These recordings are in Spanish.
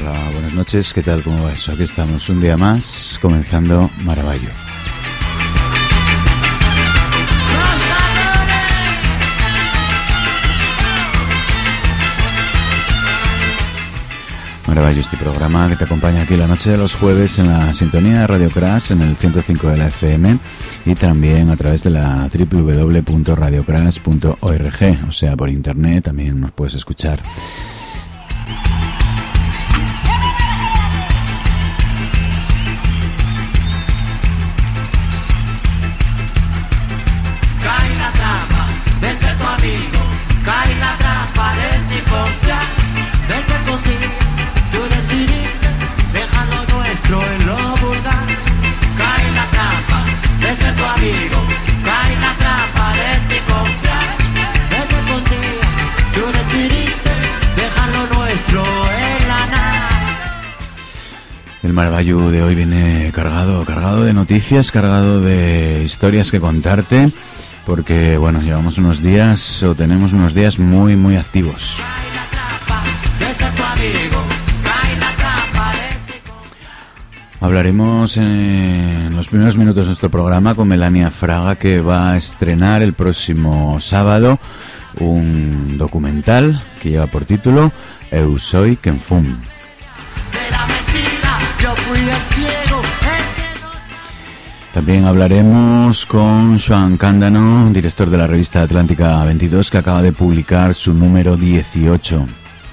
Buenas noches, ¿qué tal? ¿Cómo va eso? Aquí estamos un día más, comenzando Maravallo. Maravallo, este programa que te acompaña aquí la noche de los jueves en la sintonía de Radio Crash en el 105 de la FM y también a través de la www.radiocrash.org, o sea, por internet también nos puedes escuchar. El Maravallo de hoy viene cargado de noticias, cargado de historias que contarte, porque bueno, llevamos unos días o tenemos unos días muy activos. Hablaremos en los primeros minutos de nuestro programa con Melania Fraga, que va a estrenar el próximo sábado un documental que lleva por título Eu soy quen fum. También hablaremos con Joan Cándano, director de la revista Atlántica 22, que acaba de publicar su número 18.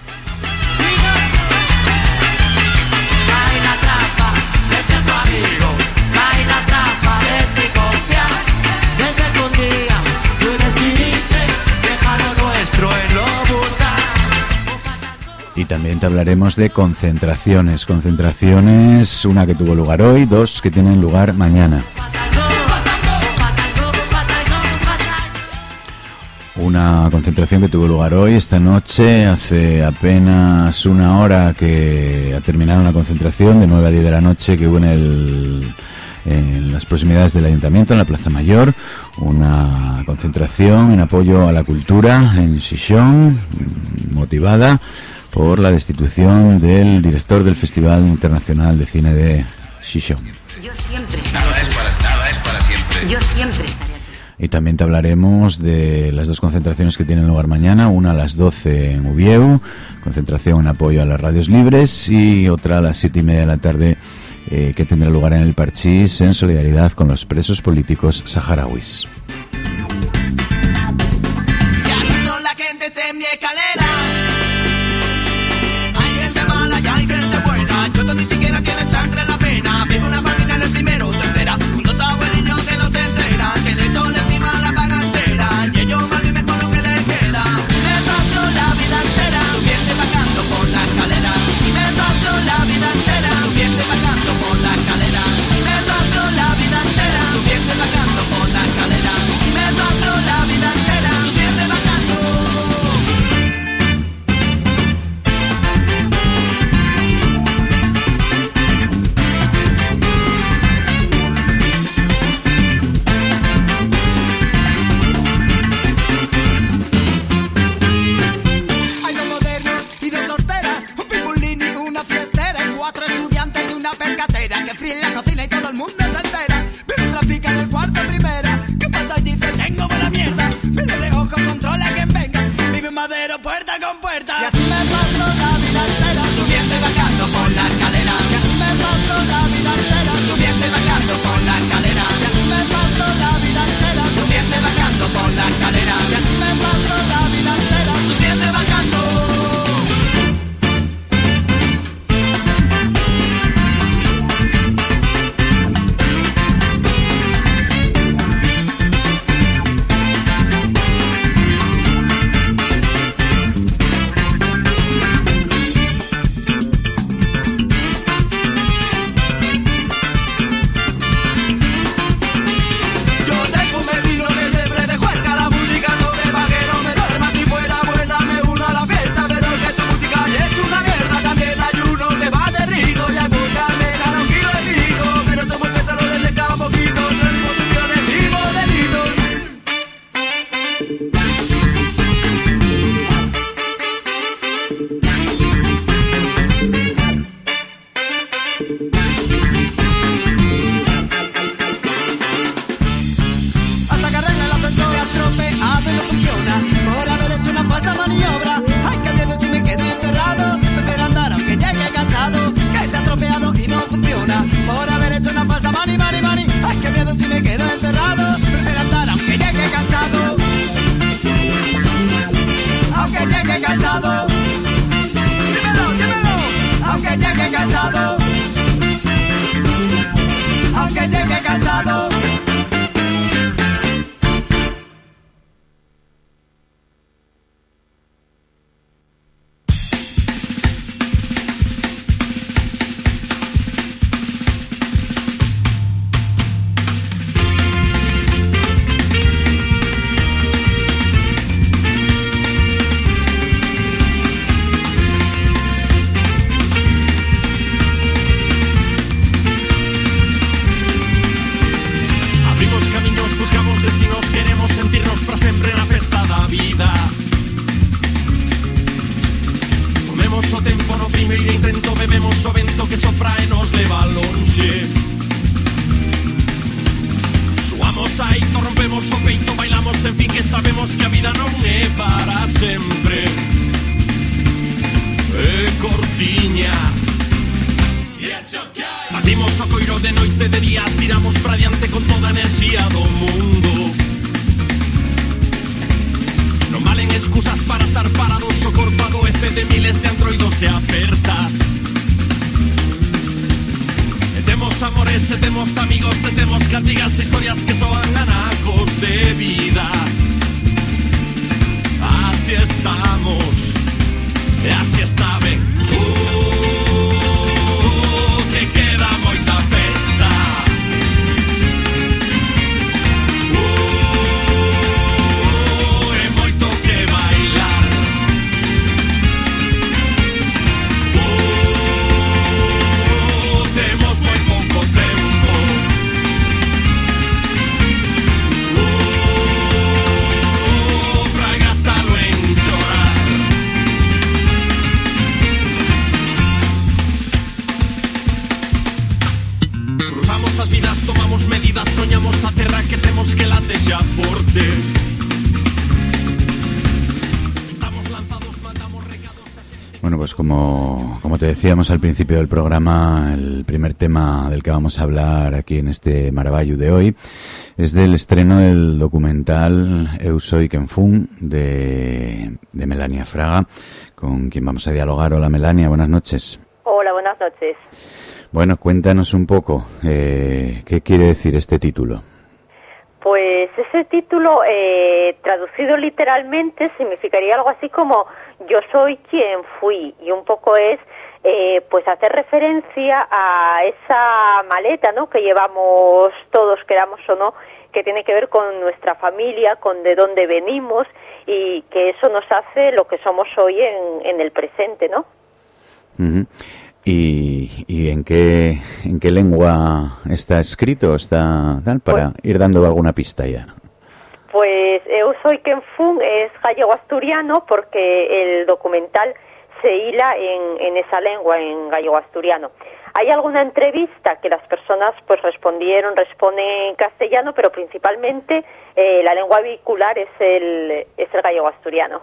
Y también te hablaremos de concentraciones, una que tuvo lugar hoy, dos que tienen lugar mañana. Una concentración que tuvo lugar hoy, esta noche, hace apenas una hora que ha terminado una concentración de 9 a 10 de la noche que hubo en las proximidades del Ayuntamiento, en la Plaza Mayor, una concentración en apoyo a la cultura en Xixón, motivada por la destitución del director del Festival Internacional de Cine de Xixón. Yo siempre estaré aquí. Nada es para siempre. Yo siempre estaré aquí. Y también te hablaremos de las dos concentraciones que tienen lugar mañana, una a las 12 en Ubieu, concentración en apoyo a las radios libres, y otra a las 7:30 de la tarde que tendrá lugar en el Parchís en solidaridad con los presos políticos saharauis. cansado, dímelo, dímelo, aunque llegue cansado, aunque llegue cansado. Bueno, pues como te decíamos al principio del programa, el primer tema del que vamos a hablar aquí en este Maravallu de hoy es del estreno del documental Eu soy quen fun de Melania Fraga, con quien vamos a dialogar. Hola Melania, buenas noches. Hola, buenas noches. Bueno, cuéntanos un poco, ¿qué quiere decir este título? Pues ese título, traducido literalmente, significaría algo así como yo soy quien fui, y un poco es pues hacer referencia a esa maleta, ¿no?, que llevamos todos, queramos o no, que tiene que ver con nuestra familia, con de dónde venimos, y que eso nos hace lo que somos hoy en el presente, ¿no? Uh-huh. ¿Y en qué lengua está escrito? ¿Está tal? Para ir dando alguna pista ya. Pues Eu soy quen fun es gallego-asturiano, porque el documental se hila en esa lengua, en gallego-asturiano. Hay alguna entrevista que las personas pues responden en castellano, pero principalmente la lengua vehicular es el gallego-asturiano.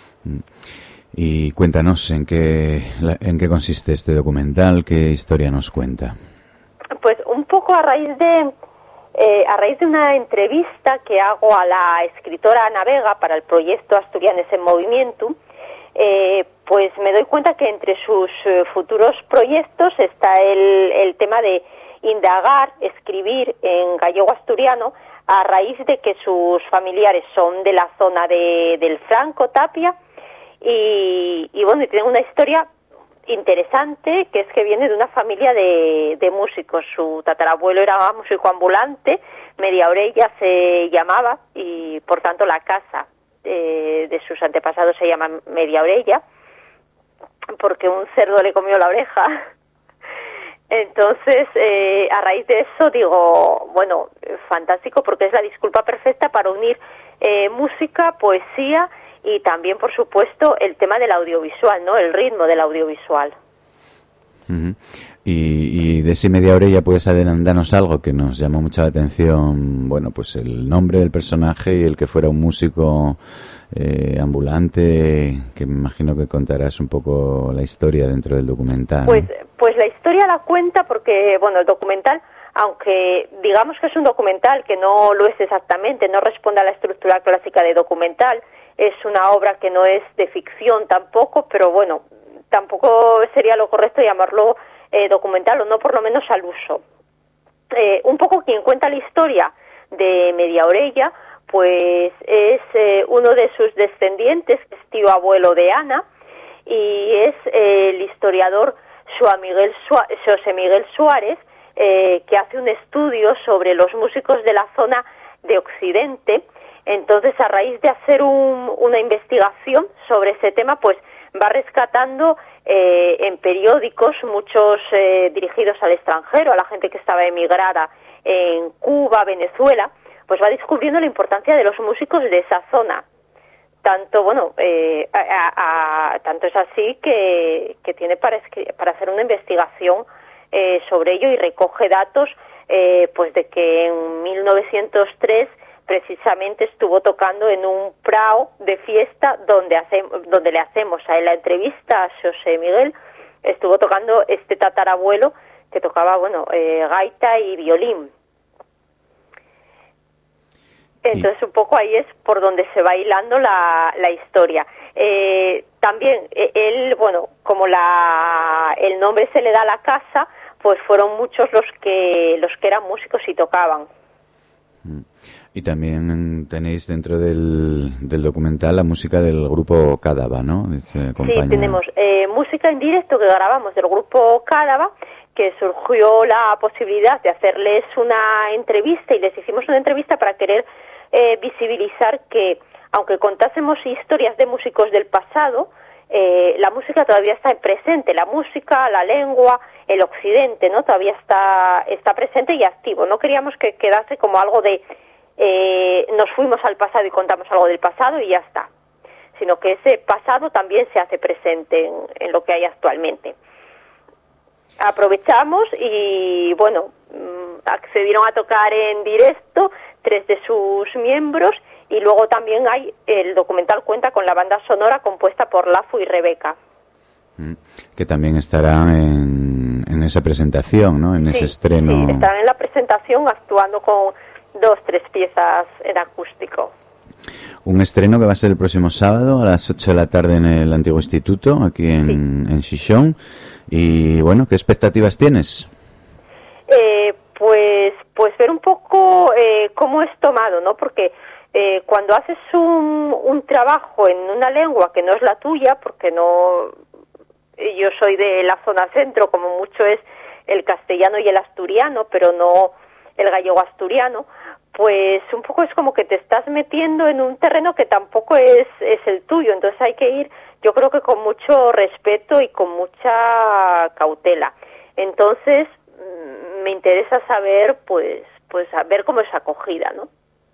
Y cuéntanos en qué consiste este documental, qué historia nos cuenta. Pues un poco a raíz de una entrevista que hago a la escritora Ana Vega para el proyecto Asturianes en Movimiento, pues me doy cuenta que entre sus futuros proyectos está el tema de indagar, escribir en gallego asturiano, a raíz de que sus familiares son de la zona del Franco, Tapia, y bueno, y tienen una historia interesante, que es que viene de una familia de músicos. Su tatarabuelo era músico ambulante, Media Orella se llamaba, y por tanto la casa de sus antepasados se llama Media Orella, porque un cerdo le comió la oreja. Entonces, a raíz de eso digo, bueno, fantástico, porque es la disculpa perfecta para unir música, poesía y también, por supuesto, el tema del audiovisual, ¿no? El ritmo del audiovisual. Uh-huh. Y de ese Media Orella, ¿puedes adelantarnos algo que nos llamó mucha la atención? Bueno, pues el nombre del personaje y el que fuera un músico ambulante, que me imagino que contarás un poco la historia dentro del documental. Pues la historia la cuenta porque, bueno, el documental, aunque digamos que es un documental que no lo es exactamente, no responde a la estructura clásica de documental, es una obra que no es de ficción tampoco, pero bueno, tampoco sería lo correcto llamarlo documental, o no por lo menos al uso. Un poco quien cuenta la historia de Mediaorella, pues es uno de sus descendientes, que es tío abuelo de Ana, y es el historiador José Miguel Suárez, que hace un estudio sobre los músicos de la zona de Occidente. Entonces, a raíz de hacer una investigación sobre ese tema, pues va rescatando en periódicos, muchos dirigidos al extranjero, a la gente que estaba emigrada en Cuba, Venezuela, pues va descubriendo la importancia de los músicos de esa zona. Tanto, bueno, tanto es así que tiene para hacer una investigación sobre ello, y recoge datos pues de que en 1903 precisamente estuvo tocando en un prao de fiesta donde le hacemos a él la entrevista, a José Miguel. Estuvo tocando este tatarabuelo que tocaba, bueno, gaita y violín. Entonces un poco ahí es por donde se va hilando la historia. También él, bueno, como el nombre se le da a la casa, pues fueron muchos los que eran músicos y tocaban. Y también tenéis dentro del documental la música del grupo Cádava, ¿no? Sí, tenemos música en directo que grabamos del grupo Cádava, que surgió la posibilidad de hacerles una entrevista, y les hicimos una entrevista para querer visibilizar que, aunque contásemos historias de músicos del pasado, la música todavía está presente, la música, la lengua, el occidente, ¿no? Todavía está presente y activo. No queríamos que quedase como algo de nos fuimos al pasado y contamos algo del pasado y ya está, sino que ese pasado también se hace presente en lo que hay actualmente. Aprovechamos y, bueno, accedieron a tocar en directo 3 de sus miembros, y luego también el documental cuenta con la banda sonora compuesta por Lafu y Rebeca. Que también estarán en esa presentación, ¿no? En ese estreno. Sí, estarán en la presentación actuando con 2-3 piezas en acústico. Un estreno que va a ser el próximo sábado a las 8 de la tarde en el Antiguo Instituto, aquí en Xixón. Y bueno, ¿qué expectativas tienes? Pues ver un poco cómo es tomado, ¿no? Porque cuando haces un trabajo en una lengua que no es la tuya, porque yo soy de la zona centro, como mucho es el castellano y el asturiano, pero no el gallego asturiano, pues un poco es como que te estás metiendo en un terreno que tampoco es el tuyo. Entonces hay que ir, yo creo que con mucho respeto y con mucha cautela. Entonces me interesa saber, pues a ver cómo es acogida, ¿no?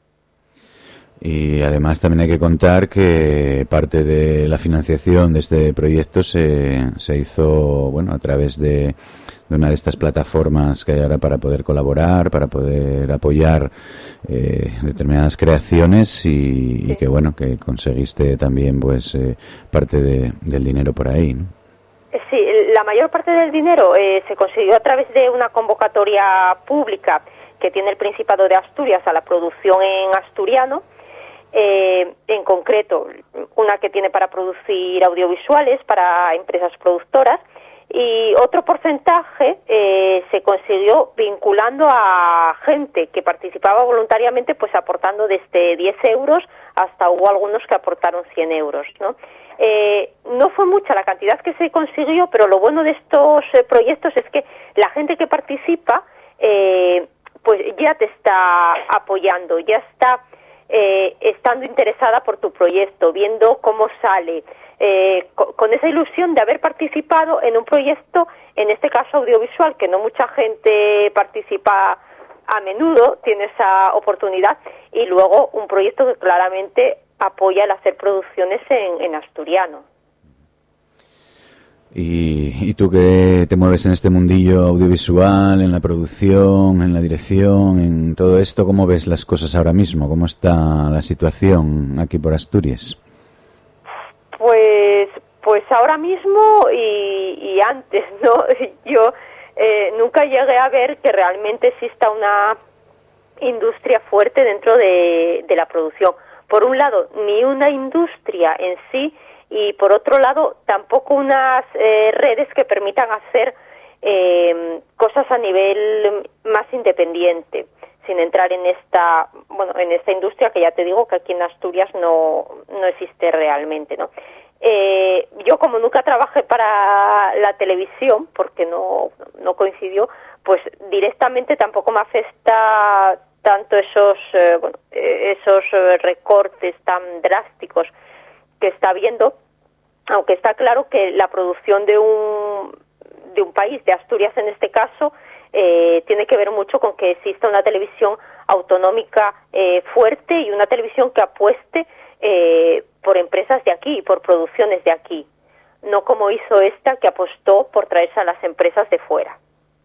Y además también hay que contar que parte de la financiación de este proyecto se hizo, bueno, a través de una de estas plataformas que hay ahora para poder colaborar, para poder apoyar determinadas creaciones, y que bueno, que conseguiste también pues parte del dinero por ahí, ¿no? Sí, la mayor parte del dinero se consiguió a través de una convocatoria pública que tiene el Principado de Asturias a la producción en asturiano. En concreto, una que tiene para producir audiovisuales para empresas productoras, y otro porcentaje se consiguió vinculando a gente que participaba voluntariamente, pues aportando desde 10 euros hasta hubo algunos que aportaron 100 euros, ¿no? No fue mucha la cantidad que se consiguió, pero lo bueno de estos proyectos es que la gente que participa pues ya te está apoyando, ya está estando interesada por tu proyecto, viendo cómo sale, con esa ilusión de haber participado en un proyecto, en este caso audiovisual, que no mucha gente participa a menudo, tiene esa oportunidad, y luego un proyecto que claramente apoya el hacer producciones en asturiano. Y tú que te mueves en este mundillo audiovisual, en la producción, en la dirección, en todo esto, ¿cómo ves las cosas ahora mismo? ¿Cómo está la situación aquí por Asturias? Pues ahora mismo y antes, ¿no? Yo nunca llegué a ver que realmente exista una industria fuerte dentro de la producción. por un lado, ni una industria en sí, y por otro lado, tampoco unas redes que permitan hacer cosas a nivel más independiente, sin entrar en esta industria que ya te digo que aquí en Asturias no existe realmente, ¿no? Yo como nunca trabajé para la televisión, porque no coincidió, pues directamente tampoco me afecta tanto esos recortes tan drásticos que está habiendo, aunque está claro que la producción de un país, de Asturias en este caso, tiene que ver mucho con que exista una televisión autonómica fuerte y una televisión que apueste por empresas de aquí, por producciones de aquí, no como hizo esta, que apostó por traerse a las empresas de fuera.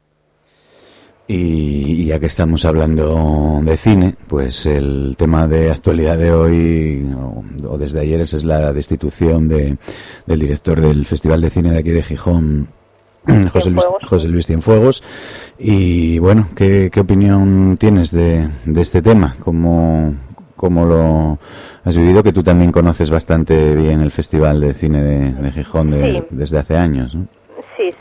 Y ya que estamos hablando de cine, pues el tema de actualidad de hoy, o desde ayer, es la destitución del director del Festival de Cine de aquí de Gijón, José Luis Cienfuegos. Y bueno, ¿qué opinión tienes de este tema? ¿Cómo lo has vivido? Que tú también conoces bastante bien el Festival de Cine de Gijón desde hace años, ¿no? Sí.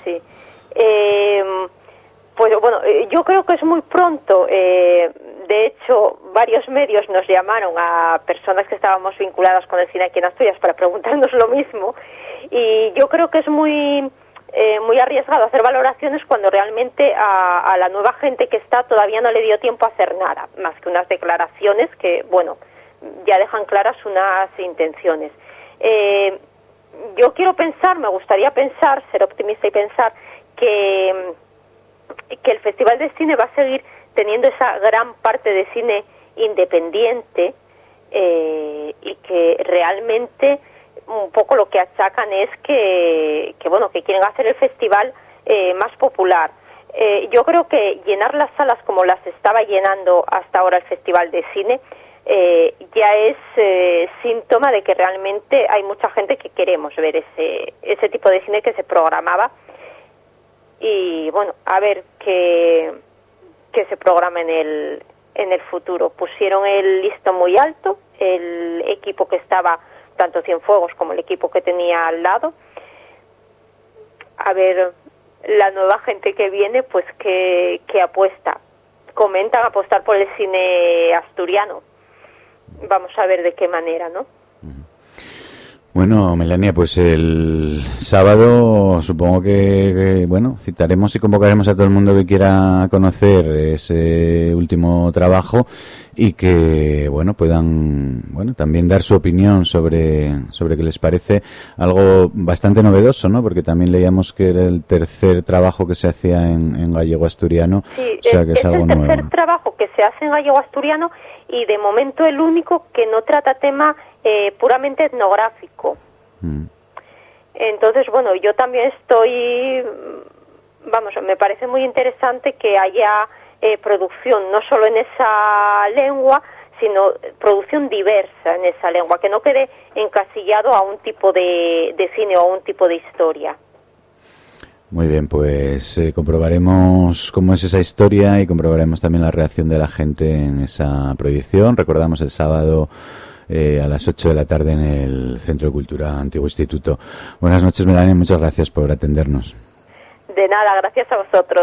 Pues bueno, yo creo que es muy pronto. De hecho, varios medios nos llamaron a personas que estábamos vinculadas con el cine aquí en Asturias para preguntarnos lo mismo. Y yo creo que es muy arriesgado hacer valoraciones cuando realmente a la nueva gente que está todavía no le dio tiempo a hacer nada, más que unas declaraciones que, bueno, ya dejan claras unas intenciones. Yo quiero pensar, me gustaría pensar, ser optimista y pensar que el Festival de Cine va a seguir teniendo esa gran parte de cine independiente y que realmente un poco lo que achacan es que quieren hacer el festival más popular. Yo creo que llenar las salas como las estaba llenando hasta ahora el Festival de Cine ya es síntoma de que realmente hay mucha gente que queremos ver ese tipo de cine que se programaba. Y bueno, a ver qué se programa en el futuro. Pusieron el listón muy alto, el equipo que estaba, tanto Cienfuegos como el equipo que tenía al lado. A ver, la nueva gente que viene, pues que apuesta. Comentan apostar por el cine asturiano. Vamos a ver de qué manera, ¿no? Bueno, Melania, pues el sábado supongo que citaremos y convocaremos a todo el mundo que quiera conocer ese último trabajo y que, puedan, también dar su opinión sobre qué les parece algo bastante novedoso, ¿no? Porque también leíamos que era el tercer trabajo que se hacía en gallego asturiano, sí, o sea que es algo nuevo. Es el tercer trabajo que se hace en gallego asturiano y de momento el único que no trata tema puramente etnográfico. Entonces, yo también me parece muy interesante que haya producción no solo en esa lengua, sino producción diversa en esa lengua, que no quede encasillado a un tipo de cine o a un tipo de historia. Muy bien, pues comprobaremos cómo es esa historia y comprobaremos también la reacción de la gente en esa proyección. Recordamos el sábado a las 8 de la tarde en el Centro de Cultura Antiguo Instituto. Buenas noches, Melania, muchas gracias por atendernos. De nada, gracias a vosotros.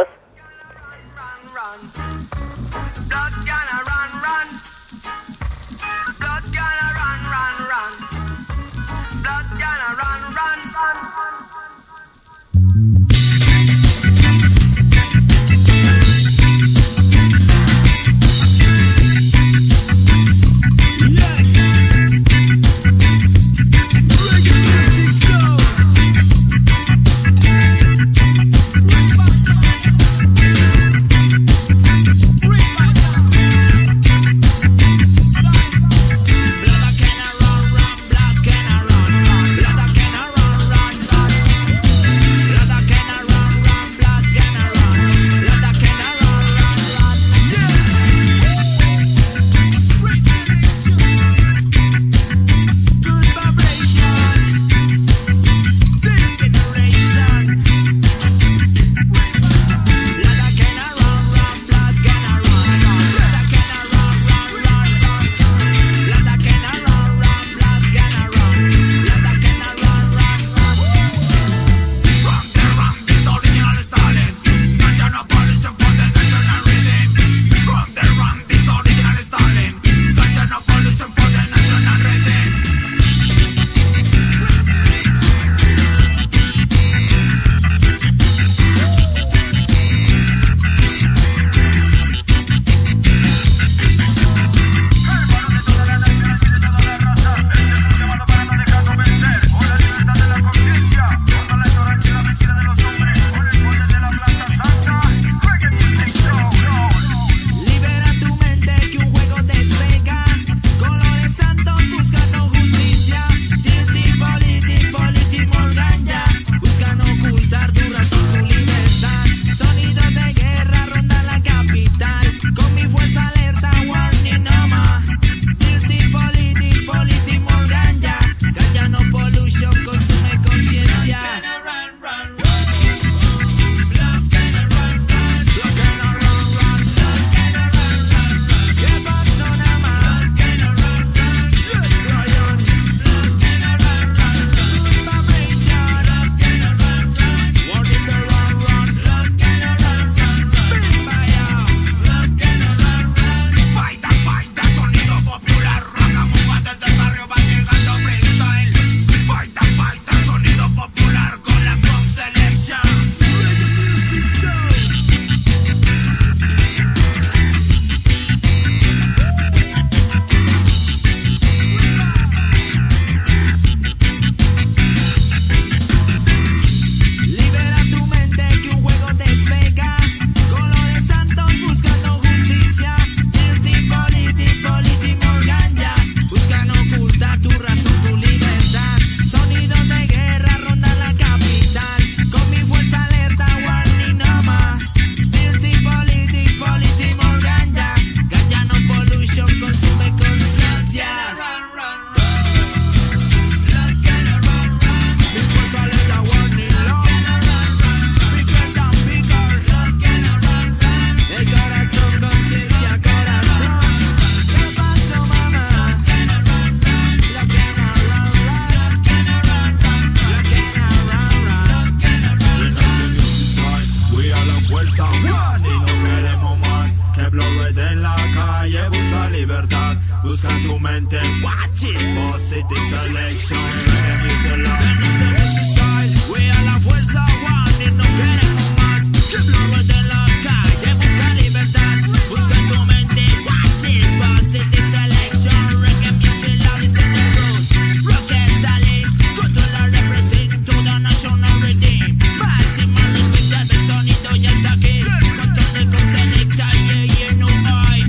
tu mente. Watch it, positive selection. Reggae music love. En ese style, we a la fuerza one y no queremos más. Que bloque de la calle, busca libertad. Busca tu mente, watch it, positive selection. Reggae music love is in the roots. Rocksteady, controla, represent toda national redeem. Máxima respect del sonido ya está aquí. Control con selecta, yeah, no hay.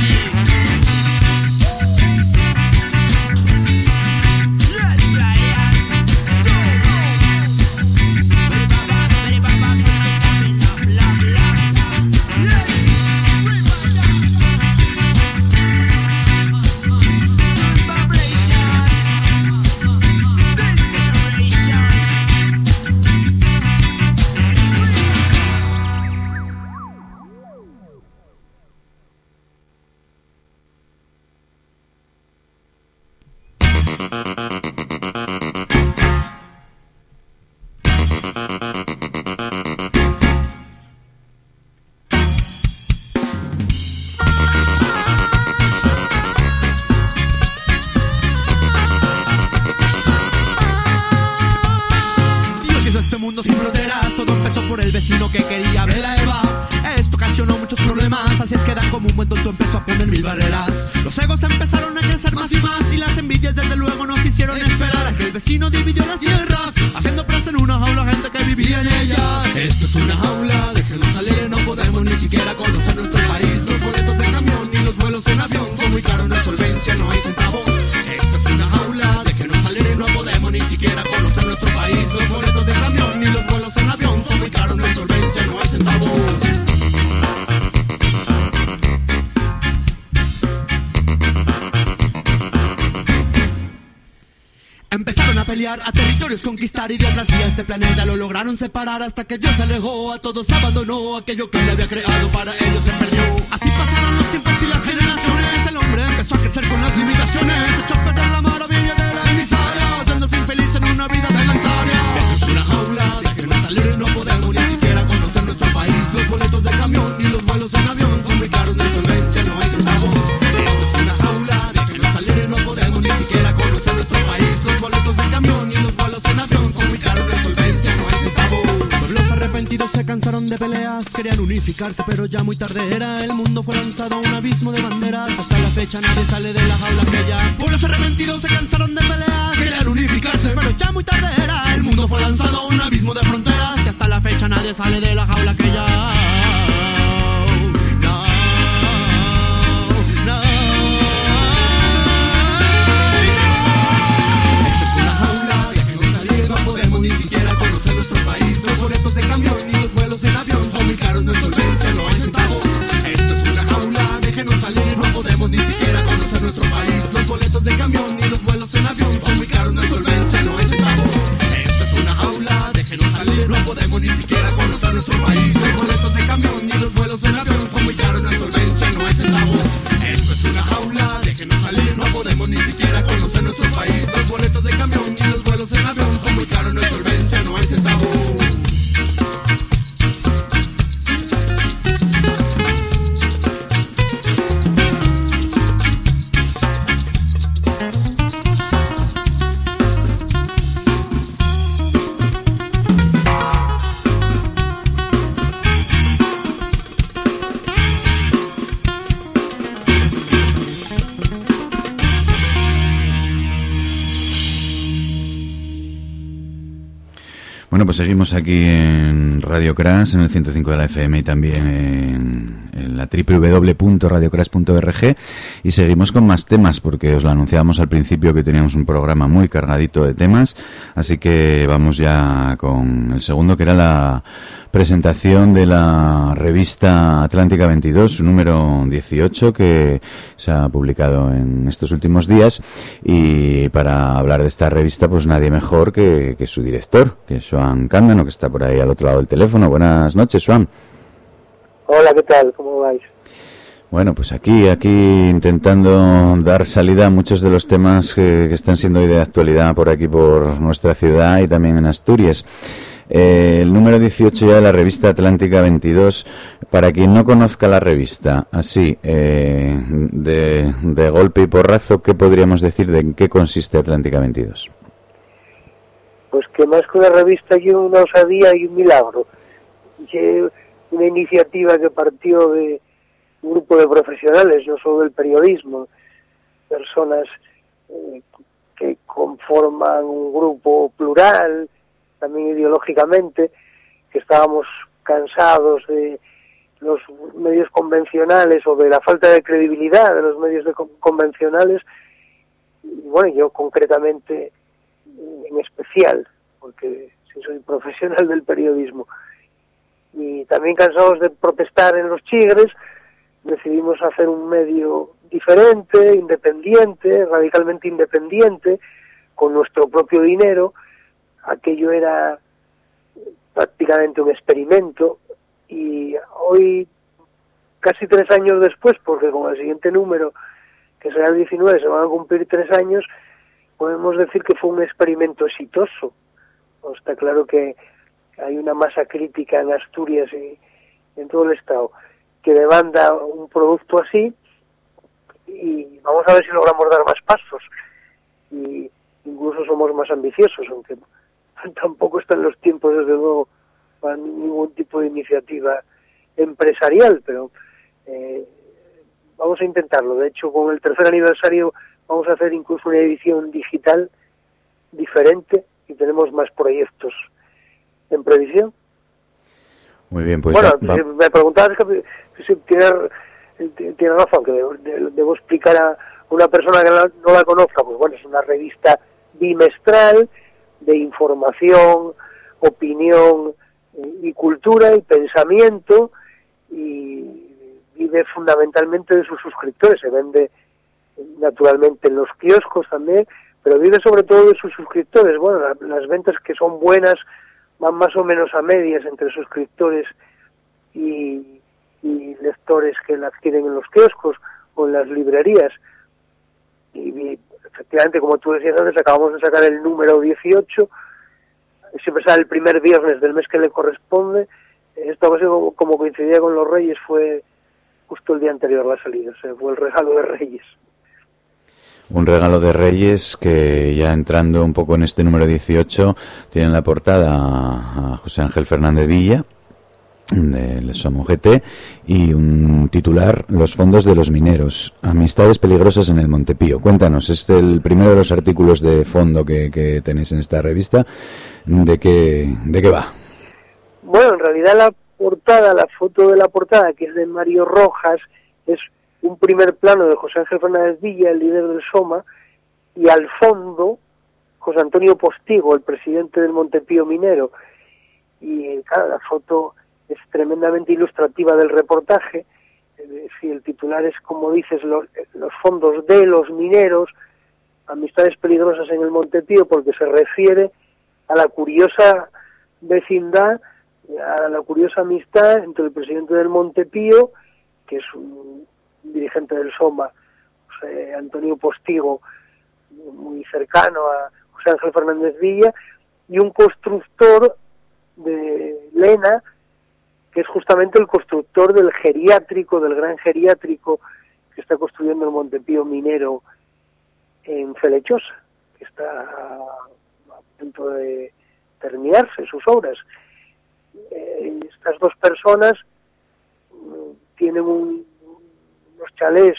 Que quería ver a Eva. Esto ocasionó muchos problemas, así es que Dan como un buen tonto empezó a poner mil barreras. Los egos empezaron a crecer más y más, y las envidias desde luego nos hicieron esperar a que el vecino dividió las tierras, haciendo presa en una jaula gente que vivía en ellas. Esto es una jaula, déjenos salir, no podemos ni siquiera conocer nuestro país. Los boletos de camión y los vuelos en avión son muy caros, no hay solvencia, no hay centavos. Esto es una jaula, déjenos salir, no podemos ni siquiera conocer nuestro país. Los boletos de camión y los vuelos en avión son muy caros, no hay solvencia, no hay centavos. Empezaron a pelear, a territorios conquistar, y de otras vías este planeta lo lograron separar, hasta que Dios se alejó, a todos abandonó, aquello que le había creado para ellos se perdió. Así pasaron los tiempos y las generaciones, el hombre empezó a crecer con las limitaciones, echó a perder la maravilla de la emisaria, haciéndose infeliz en una vida sedentaria. Esto es una jaula, déjenos salir, no podemos ni siquiera conocer nuestro país. Los boletos de camión y los vuelos en avión son muy caros, no hay solvencia, no hay centavos. Esto es una jaula, déjenos salir, no podemos ni siquiera conocer nuestro país. Los boletos de camión y los vuelos en avión son muy caros, no hay solvencia, no hay centavos. Pueblos arrepentidos se cansaron de peleas, querían unificarse pero ya muy tarde era. El mundo fue lanzado a un abismo de banderas, hasta la fecha nadie sale de la jaula aquella. Pueblos arrepentidos se cansaron de peleas, querían unificarse pero ya muy tarde era. El mundo fue lanzado a un abismo de fronteras, y hasta la fecha nadie sale de la jaula aquella. No, no. Esto es una jaula, déjenos salir, no podemos ni siquiera conocer nuestro país. Los boletos de camión y los vuelos en avión son muy caros, no hay solvencia, no hay centavos. Esto es una jaula, déjenos salir, no podemos ni siquiera conocer nuestro país. Los boletos de camión y los vuelos en avión son muy caros, no hay solvencia, no hay centavos. Esto es una jaula, déjenos salir, no podemos ni siquiera conocer nuestro país. Los boletos de camión y los vuelos en avión son muy caros, no hay solvencia, no hay centavos. Esto es una jaula, déjenos salir, no podemos ni siquiera conocer nuestro país. Los boletos de camión y los vuelos en avión son muy caros, no hay solvencia, no hay centavos. Bueno, pues seguimos aquí en Radio Crash, en el 105 de la FM y también en la www.radiocrash.org, y seguimos con más temas porque os lo anunciábamos al principio que teníamos un programa muy cargadito de temas, así que vamos ya con el segundo, que era la presentación de la revista Atlántica 22, su número 18, que se ha publicado en estos últimos días, y para hablar de esta revista pues nadie mejor que su director, que es Joan Cándano, que está por ahí al otro lado del teléfono. Buenas noches, Joan. Hola, ¿qué tal? ¿Cómo vais? Bueno, pues aquí intentando dar salida a muchos de los temas que están siendo hoy de actualidad por aquí, por nuestra ciudad y también en Asturias. El número 18 ya de la revista Atlántica 22. Para quien no conozca la revista, así, de golpe y porrazo, ¿qué podríamos decir de en qué consiste Atlántica 22? Pues que más que una revista hay una osadía y un milagro. Que una iniciativa que partió de un grupo de profesionales, no solo del periodismo, personas que conforman un grupo plural, también ideológicamente, que estábamos cansados de los medios convencionales o de la falta de credibilidad de los medios convencionales, y bueno, yo concretamente en especial, porque sí soy profesional del periodismo, y también cansados de protestar en los Chigres, decidimos hacer un medio diferente, independiente, radicalmente independiente, con nuestro propio dinero. Aquello era prácticamente un experimento, y hoy, casi 3 años después, porque con el siguiente número, que será el 19, se van a cumplir 3 años, podemos decir que fue un experimento exitoso. Está claro que hay una masa crítica en Asturias y en todo el Estado que demanda un producto así, y vamos a ver si logramos dar más pasos, y incluso somos más ambiciosos, aunque tampoco están los tiempos, desde luego, para ningún tipo de iniciativa empresarial, pero vamos a intentarlo. De hecho, con el 3er aniversario vamos a hacer incluso una edición digital diferente, y tenemos más proyectos en previsión. Muy bien, pues bueno, si me preguntabas, si tiene razón, que debo explicar a una persona que no la conozca. Pues bueno, es una revista bimestral de información, opinión y cultura y pensamiento, y vive fundamentalmente de sus suscriptores. Se vende naturalmente en los kioscos también, pero vive sobre todo de sus suscriptores. Bueno, las ventas, que son buenas, van más o menos a medias entre suscriptores y lectores que la adquieren en los kioscos o en las librerías. Y efectivamente, como tú decías antes, acabamos de sacar el número 18, siempre sale el primer viernes del mes que le corresponde. Esto, como coincidía con los Reyes, fue justo el día anterior a la salida, o sea, fue el regalo de Reyes. Un regalo de Reyes que, ya entrando un poco en este número 18, tiene en la portada a José Ángel Fernández Villa, del Somo GT, y un titular: Los fondos de los mineros, amistades peligrosas en el Montepío. Cuéntanos, es el primero de los artículos de fondo que tenéis en esta revista. ¿De qué va? Bueno, en realidad la portada, la foto de la portada, que es de Mario Rojas, es un primer plano de José Ángel Fernández Villa, el líder del SOMA, y al fondo José Antonio Postigo, el presidente del Montepío minero. Y claro, la foto es tremendamente ilustrativa del reportaje. Si el titular es, como dices, los fondos de los mineros, amistades peligrosas en el Montepío, porque se refiere a la curiosa vecindad, a la curiosa amistad entre el presidente del Montepío, que es un dirigente del SOMA, José Antonio Postigo, muy cercano a José Ángel Fernández Villa, y un constructor de Lena, que es justamente el constructor del geriátrico, del gran geriátrico que está construyendo el Montepío minero en Felechosa, que está a punto de terminarse sus obras. Estas dos personas tienen unos chalés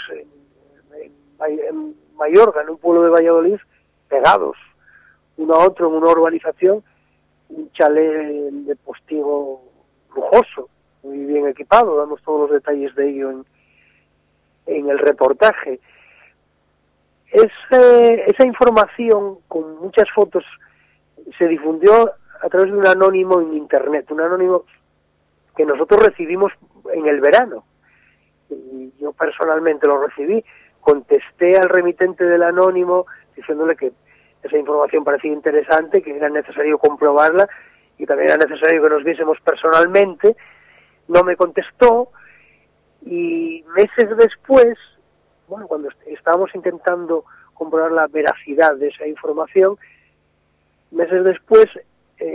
en Mayorga, en un pueblo de Valladolid, pegados uno a otro en una urbanización, un chalet de Postigo lujoso, muy bien equipado. Damos todos los detalles de ello en el reportaje. Esa información, con muchas fotos, se difundió a través de un anónimo en internet, un anónimo que nosotros recibimos en el verano. Y yo personalmente lo recibí, contesté al remitente del anónimo diciéndole que esa información parecía interesante, que era necesario comprobarla y también era necesario que nos viésemos personalmente. No me contestó, y meses después, bueno, cuando estábamos intentando comprobar la veracidad de esa información, meses después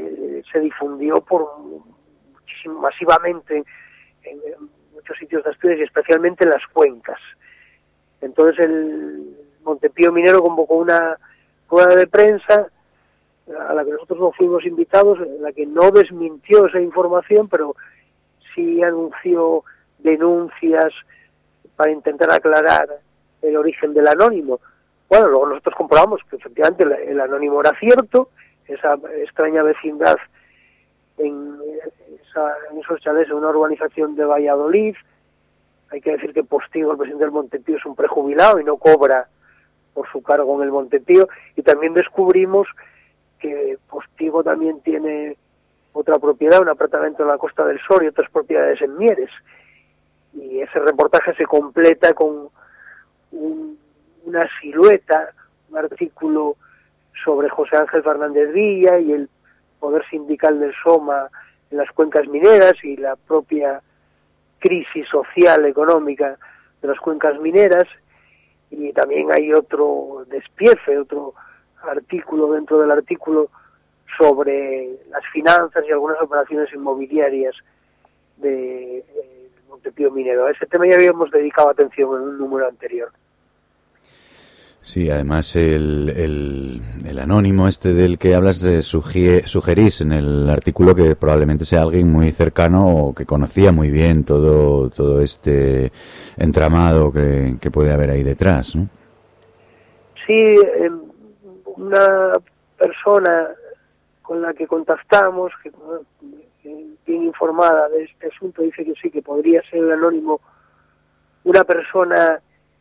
se difundió masivamente en muchos sitios de Asturias y especialmente en las cuencas. Entonces el Montepío Minero convocó una rueda de prensa a la que nosotros no fuimos invitados, en la que no desmintió esa información, pero sí anunció denuncias para intentar aclarar el origen del anónimo. Bueno, luego nosotros comprobamos que efectivamente el anónimo era cierto, esa extraña vecindad en esos chalés, en una urbanización de Valladolid. Hay que decir que Postigo, el presidente del Montepío, es un prejubilado y no cobra por su cargo en el Montepío. Y también descubrimos que Postigo también tiene otra propiedad, un apartamento en la Costa del Sol y otras propiedades en Mieres. Y ese reportaje se completa con una silueta, un artículo sobre José Ángel Fernández Villa y el poder sindical del SOMA en las cuencas mineras y la propia crisis social, económica de las cuencas mineras. Y también hay otro despiece, otro artículo dentro del artículo sobre las finanzas y algunas operaciones inmobiliarias de Montepío Minero. A ese tema ya habíamos dedicado atención en un número anterior. Sí, además el anónimo este del que hablas sugerís en el artículo que probablemente sea alguien muy cercano o que conocía muy bien todo este entramado que puede haber ahí detrás, ¿no? Sí, una persona con la que contactamos, que bien informada de este asunto, dice que sí, que podría ser el anónimo una persona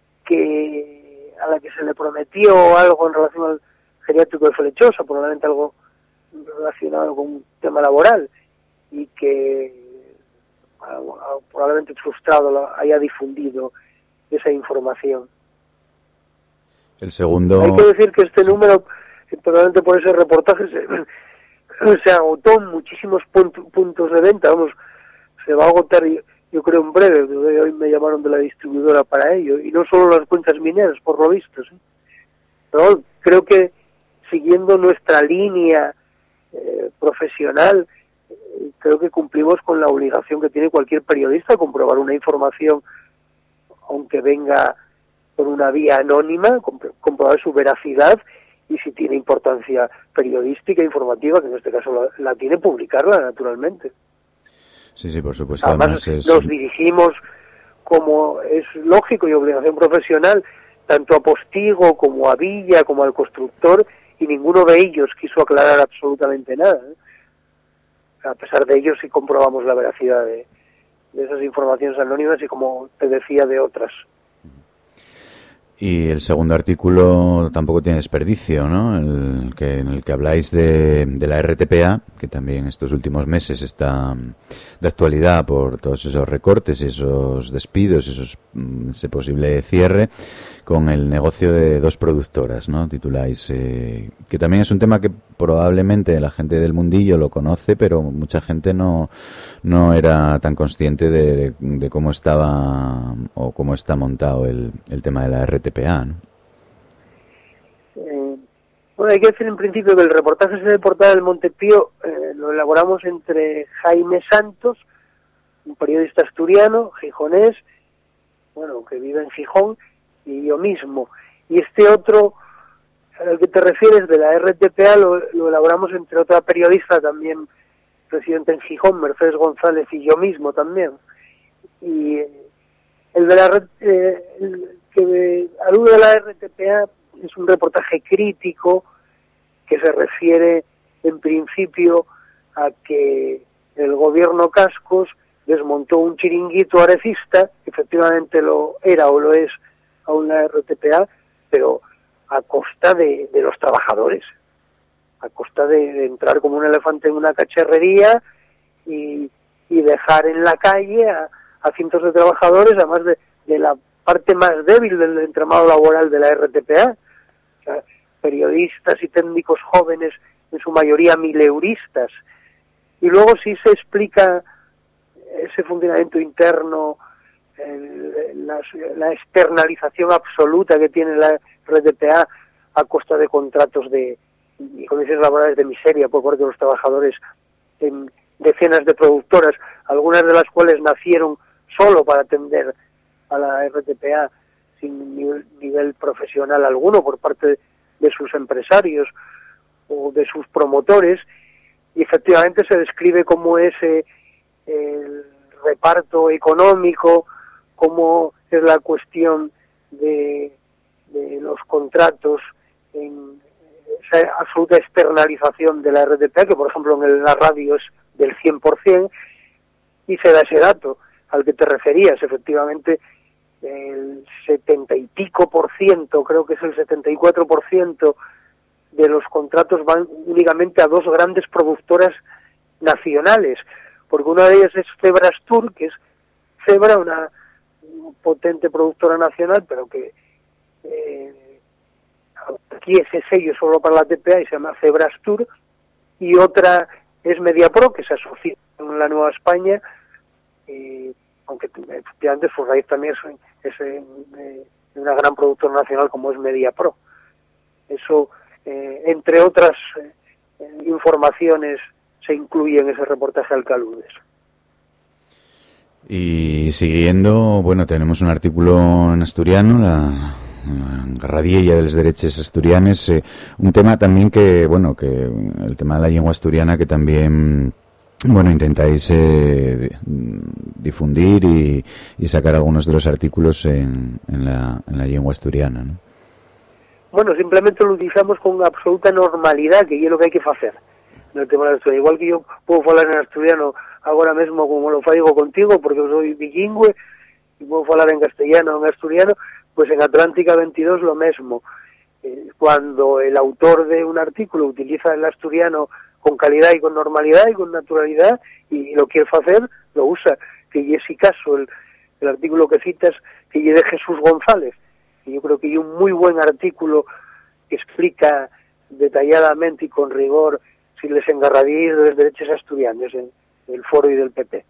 a la que se le prometió algo en relación al geriátrico de Flechosa, probablemente algo relacionado con un tema laboral, y que probablemente frustrado haya difundido esa información. El segundo... Hay que decir que este número, probablemente por ese reportaje, se agotó en muchísimos puntos de venta. Vamos, se va a agotar, yo creo, en breve. Hoy me llamaron de la distribuidora para ello, y no solo las cuencas mineras, por lo visto, ¿sí? Pero creo que siguiendo nuestra línea profesional, creo que cumplimos con la obligación que tiene cualquier periodista, comprobar una información, aunque venga por una vía anónima, comprobar su veracidad y si tiene importancia periodística, informativa, que en este caso la tiene, publicarla, naturalmente. Sí, por supuesto. Además nos dirigimos, como es lógico y obligación profesional, tanto a Postigo como a Villa, como al constructor, y ninguno de ellos quiso aclarar absolutamente nada, ¿eh? A pesar de ello sí comprobamos la veracidad de esas informaciones anónimas y, como te decía, de otras. Y el segundo artículo tampoco tiene desperdicio, ¿no? En el que habláis de la RTPA, que también estos últimos meses está de actualidad por todos esos recortes, esos despidos, ese posible cierre, con el negocio de dos productoras, ¿no? Tituláis, que también es un tema que probablemente la gente del mundillo lo conoce, pero mucha gente no era tan consciente de cómo estaba o cómo está montado el tema de la RTPA, ¿no? Bueno, hay que decir en principio que el reportaje de portada del Montepío lo elaboramos entre Jaime Santos, un periodista asturiano, gijonés, bueno, que vive en Gijón, y yo mismo. Y este otro, al que te refieres, de la RTPA, lo elaboramos entre otra periodista también residente en Gijón, Mercedes González, y yo mismo también. Y el de la el que alude a la RTPA es un reportaje crítico que se refiere en principio a que el gobierno Cascos desmontó un chiringuito arecista, que efectivamente lo era o lo es aún la RTPA, pero a costa de los trabajadores, a costa de entrar como un elefante en una cacharrería y dejar en la calle a cientos de trabajadores, además de la parte más débil del entramado laboral de la RTPA, o sea, periodistas y técnicos jóvenes, en su mayoría mileuristas. Y luego sí se explica ese funcionamiento interno, la externalización absoluta que tiene la RTPA a costa de contratos y condiciones laborales de miseria por parte de los trabajadores en decenas de productoras, algunas de las cuales nacieron solo para atender a la RTPA sin nivel profesional alguno por parte de sus empresarios o de sus promotores, y efectivamente se describe cómo es el reparto económico, cómo es la cuestión de los contratos, en esa absoluta externalización de la RTPA, que por ejemplo en la radio es del 100%, y se da ese dato al que te referías. Efectivamente, el 70 y pico por ciento, creo que es el 74% de los contratos van únicamente a dos grandes productoras nacionales, porque una de ellas es Febrastur, que es Febra, una potente productora nacional, pero que aquí ese sello solo para la TPA y se llama Febrastur, y otra es Mediapro, que se asocia con la Nueva España, aunque efectivamente su raíz también es una gran productora nacional como es Mediapro. Eso, entre otras informaciones, se incluye en ese reportaje Alcaludes. Y siguiendo, bueno, tenemos un artículo en asturiano, la Radiella de los derechos asturianes, un tema también que, bueno, que el tema de la lengua asturiana que también, bueno, intentáis difundir y sacar algunos de los artículos en la lengua asturiana, ¿no? Bueno, simplemente lo utilizamos con absoluta normalidad, que es lo que hay que hacer no tema del asturiano. Igual que yo puedo hablar en asturiano ahora mismo como lo faigo contigo, porque soy bilingüe, y puedo hablar en castellano o en asturiano, pues en Atlántica 22 lo mismo. Cuando el autor de un artículo utiliza el asturiano con calidad y con normalidad y con naturalidad, y lo quiere hacer, lo usa. Que es si caso el artículo que citas, que es de Jesús González, y yo creo que hay un muy buen artículo que explica detalladamente y con rigor si les engarradís de los derechos asturianos en el foro y del PP.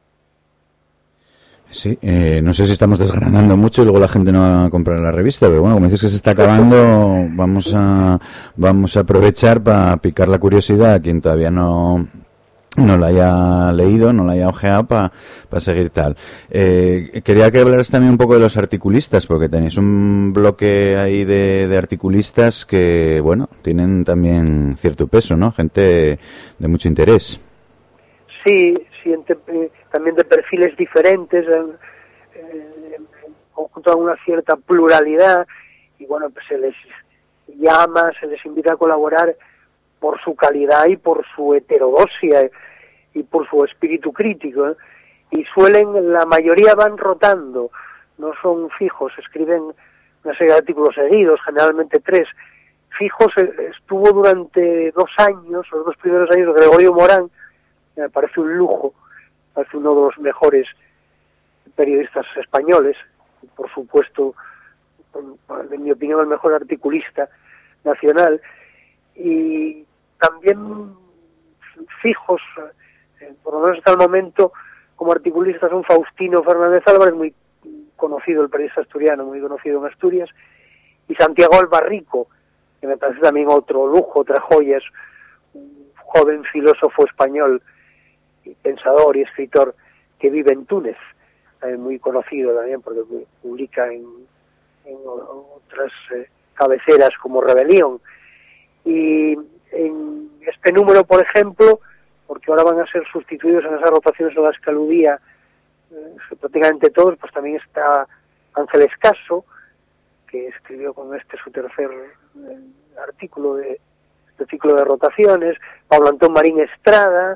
Sí, no sé si estamos desgranando mucho y luego la gente no va a comprar la revista, pero bueno, como dices que se está acabando, vamos a aprovechar para picar la curiosidad a quien todavía no la haya leído, no la haya ojeado, para seguir tal. Quería que hablaras también un poco de los articulistas, porque tenéis un bloque ahí de articulistas que, bueno, tienen también cierto peso, ¿no? Gente de mucho interés. Sí, también de perfiles diferentes, conjunto a una cierta pluralidad, y bueno, pues se les llama, se les invita a colaborar por su calidad y por su heterodoxia y por su espíritu crítico, ¿eh? Y la mayoría van rotando, no son fijos, escriben una serie de artículos seguidos, generalmente 3. Fijos estuvo durante 2 años, los 2 primeros años, Gregorio Morán, me parece un lujo, parece uno de los mejores periodistas españoles, por supuesto, en mi opinión, el mejor articulista nacional. Y también fijos, por lo menos hasta el momento, como articulistas, son Faustino Fernández Álvarez, muy conocido, el periodista asturiano, muy conocido en Asturias, y Santiago Albarrico, que me parece también otro lujo, otra joya, es un joven filósofo español, pensador y escritor que vive en Túnez, muy conocido también porque publica en otras cabeceras como Rebelión. Y en este número, por ejemplo, porque ahora van a ser sustituidos en esas rotaciones de la Escaludía prácticamente todos, pues también está Ángel Escaso, que escribió con su tercer artículo de este ciclo de rotaciones, Pablo Antón Marín Estrada,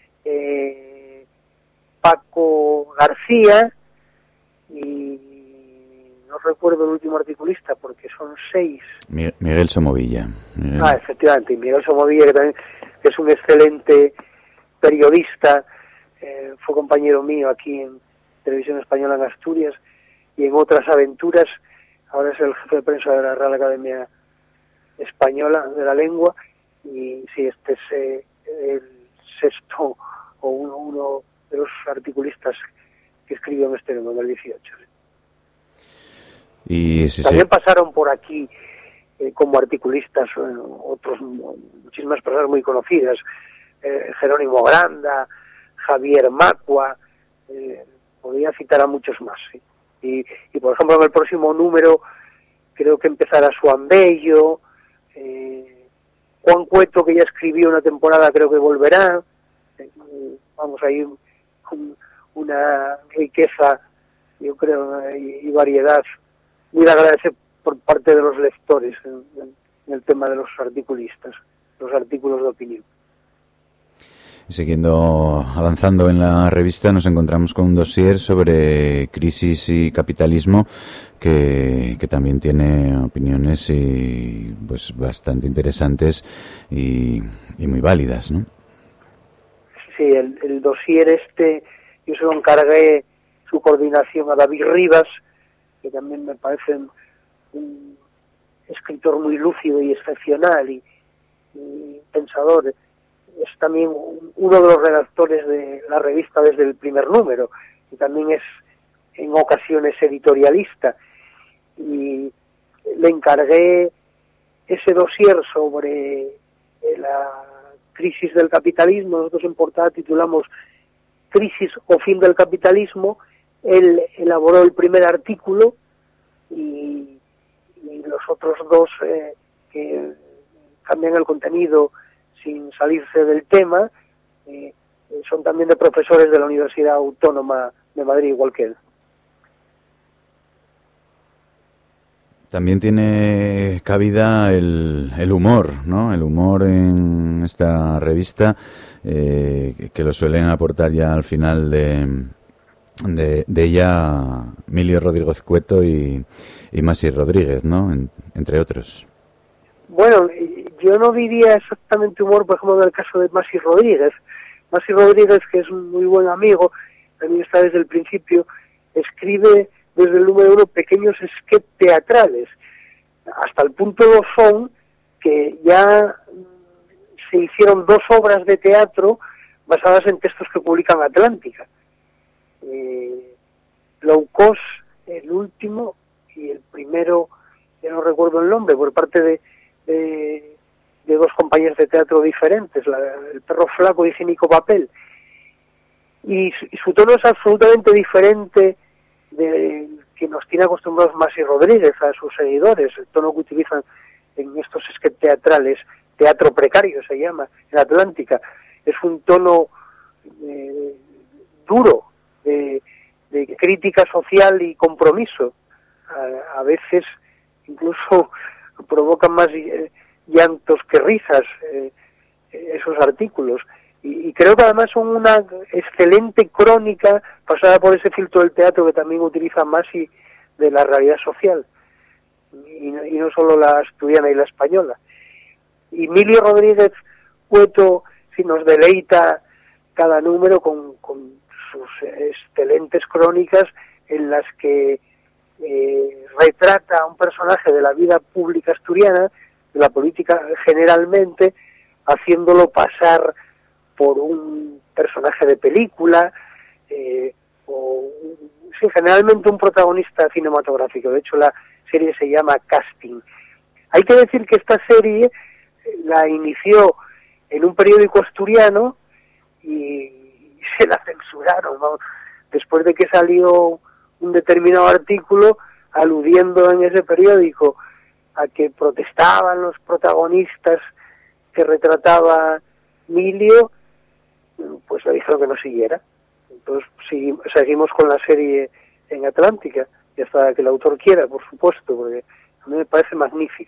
Paco García, y no recuerdo el último articulista porque son 6. Miguel Somovilla. Efectivamente, y Miguel Somovilla, que es un excelente periodista, fue compañero mío aquí en Televisión Española en Asturias y en otras aventuras. Ahora es el jefe de prensa de la Real Academia Española de la Lengua, y sí, este es el sexto o uno de los articulistas que escribió en este número del 18. Y también pasaron por aquí como articulistas muchísimas personas muy conocidas. Jerónimo Granda, Javier Macua, podría citar a muchos más, ¿sí? Y por ejemplo, en el próximo número creo que empezará Suan Bello, Juan Cueto, que ya escribió una temporada, creo que volverá. Vamos, hay una riqueza, yo creo, y variedad muy agradable por parte de los lectores en el tema de los articulistas, los artículos de opinión. Siguiendo avanzando en la revista, nos encontramos con un dossier sobre crisis y capitalismo que también tiene opiniones y pues bastante interesantes y muy válidas, ¿no? Sí, el dossier yo se lo encargué su coordinación a David Rivas, que también me parece un escritor muy lúcido y excepcional y pensador. Es también uno de los redactores de la revista desde el primer número, y también es en ocasiones editorialista, y le encargué ese dossier sobre la crisis del capitalismo. Nosotros en portada titulamos Crisis o fin del capitalismo. Él elaboró el primer artículo y los otros dos que cambian el contenido sin salirse del tema, son también de profesores de la Universidad Autónoma de Madrid, igual que él. También tiene cabida el humor, ¿no? El humor en esta revista, que lo suelen aportar ya al final de ella Emilio Rodríguez Cueto y Masi Rodríguez, ¿no? Entre otros. Bueno, yo no diría exactamente humor, por ejemplo, en el caso de Masi Rodríguez. Masi Rodríguez, que es un muy buen amigo, también está desde el principio, escribe desde el número 1 pequeños sketches teatrales. Hasta el punto lo son que ya se hicieron 2 obras de teatro basadas en textos que publican Atlántica. Low Cost, el último, y el primero, ya no recuerdo el nombre, por parte de 2 compañías de teatro diferentes, El perro flaco y Higiénico papel. Y su tono es absolutamente diferente de que nos tiene acostumbrados Masi Rodríguez a sus seguidores. El tono que utilizan en estos sketches teatrales, teatro precario se llama, en Atlántica, es un tono duro, de crítica social y compromiso. A veces incluso provocan más llantos que risas esos artículos, y creo que además son una excelente crónica pasada por ese filtro del teatro que también utiliza Masi, de la realidad social, y no solo la asturiana y la española. Y Emilio Rodríguez Cueto sí nos deleita cada número con sus excelentes crónicas en las que retrata a un personaje de la vida pública asturiana, de la política generalmente, haciéndolo pasar por un personaje de película, o sí, generalmente un protagonista cinematográfico. De hecho, la serie se llama Casting. Hay que decir que esta serie la inició en un periódico asturiano y se la censuraron, ¿no? Después de que salió un determinado artículo aludiendo en ese periódico a que protestaban los protagonistas que retrataba Emilio, pues le dijeron que no siguiera. Entonces seguimos con la serie en Atlántica, y hasta que el autor quiera, por supuesto, porque a mí me parece magnífica.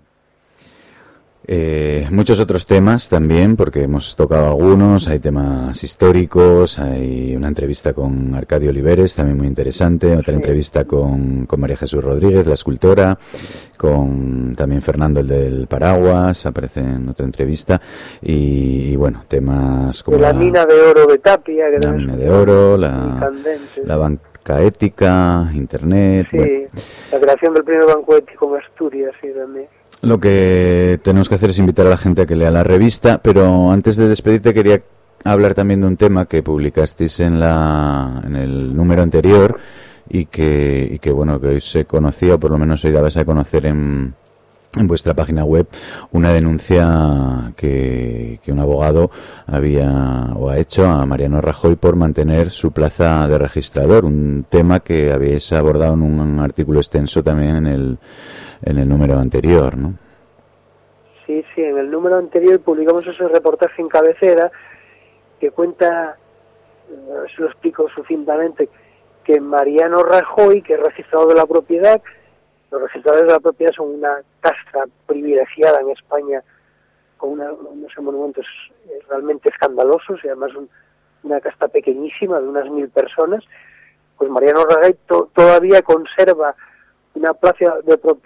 Muchos otros temas también, porque hemos tocado algunos. Hay temas históricos, hay una entrevista con Arcadio Oliveres, también muy interesante, otra entrevista con María Jesús Rodríguez, la escultora, con también Fernando, el del paraguas, aparece en otra entrevista, y bueno, temas como la mina de oro de Tapia, que la mina de oro, la banca ética, internet. Sí, bueno, la creación del primer banco ético en Asturias, sí, también. Lo que tenemos que hacer es invitar a la gente a que lea la revista, pero antes de despedirte quería hablar también de un tema que publicasteis en el número anterior y que bueno, que hoy se conocía, o por lo menos hoy dabas a conocer en en vuestra página web una denuncia que un abogado ha hecho a Mariano Rajoy por mantener su plaza de registrador, un tema que habéis abordado en un artículo extenso también en el número anterior, ¿no? Sí, en el número anterior publicamos ese reportaje en cabecera que cuenta, a ver si lo explico sucintamente, que Mariano Rajoy, que es registrador de la propiedad, los registradores de la propiedad son una casta privilegiada en España con unos monumentos realmente escandalosos y además una casta pequeñísima de unas 1000 personas. Pues Mariano Rajoy todavía conserva una plaza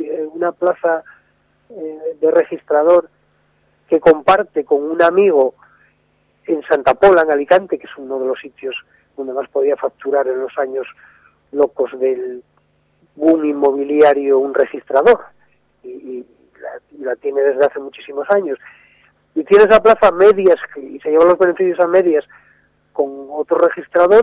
de registrador que comparte con un amigo en Santa Pola, en Alicante, que es uno de los sitios donde más podía facturar en los años locos del boom inmobiliario un registrador, y la tiene desde hace muchísimos años. Y tiene esa plaza a medias, y se lleva los beneficios a medias con otro registrador,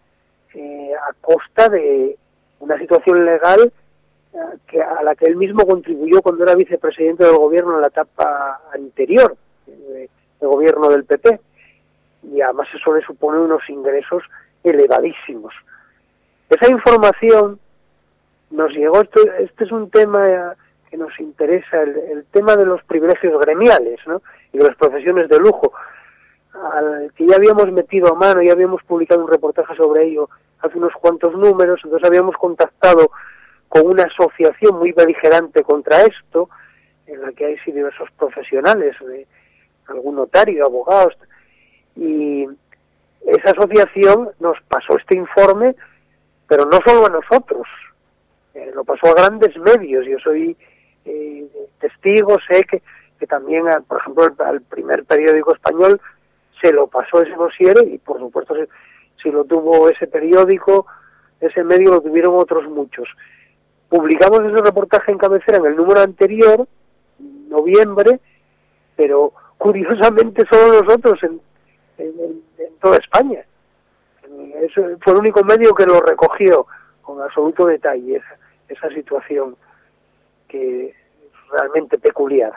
a costa de una situación legal a la que él mismo contribuyó cuando era vicepresidente del gobierno en la etapa anterior, del gobierno del PP. Y además eso le supone unos ingresos elevadísimos. Esa información nos llegó, este es un tema que nos interesa, el tema de los privilegios gremiales, ¿no? Y de las profesiones de lujo, al que ya habíamos metido a mano, ya habíamos publicado un reportaje sobre ello hace unos cuantos números. Entonces habíamos contactado con una asociación muy beligerante contra esto, en la que hay sí diversos profesionales, algún notario, abogados, y esa asociación nos pasó este informe, pero no solo a nosotros, lo pasó a grandes medios. Yo soy testigo, sé que también, por ejemplo, al primer periódico español se lo pasó ese dossier, y por supuesto si lo tuvo ese periódico, ese medio lo tuvieron otros muchos. Publicamos ese reportaje en cabecera en el número anterior, noviembre, pero curiosamente solo nosotros en toda España. Eso fue el único medio que lo recogió con absoluto detalle, esa situación que es realmente peculiar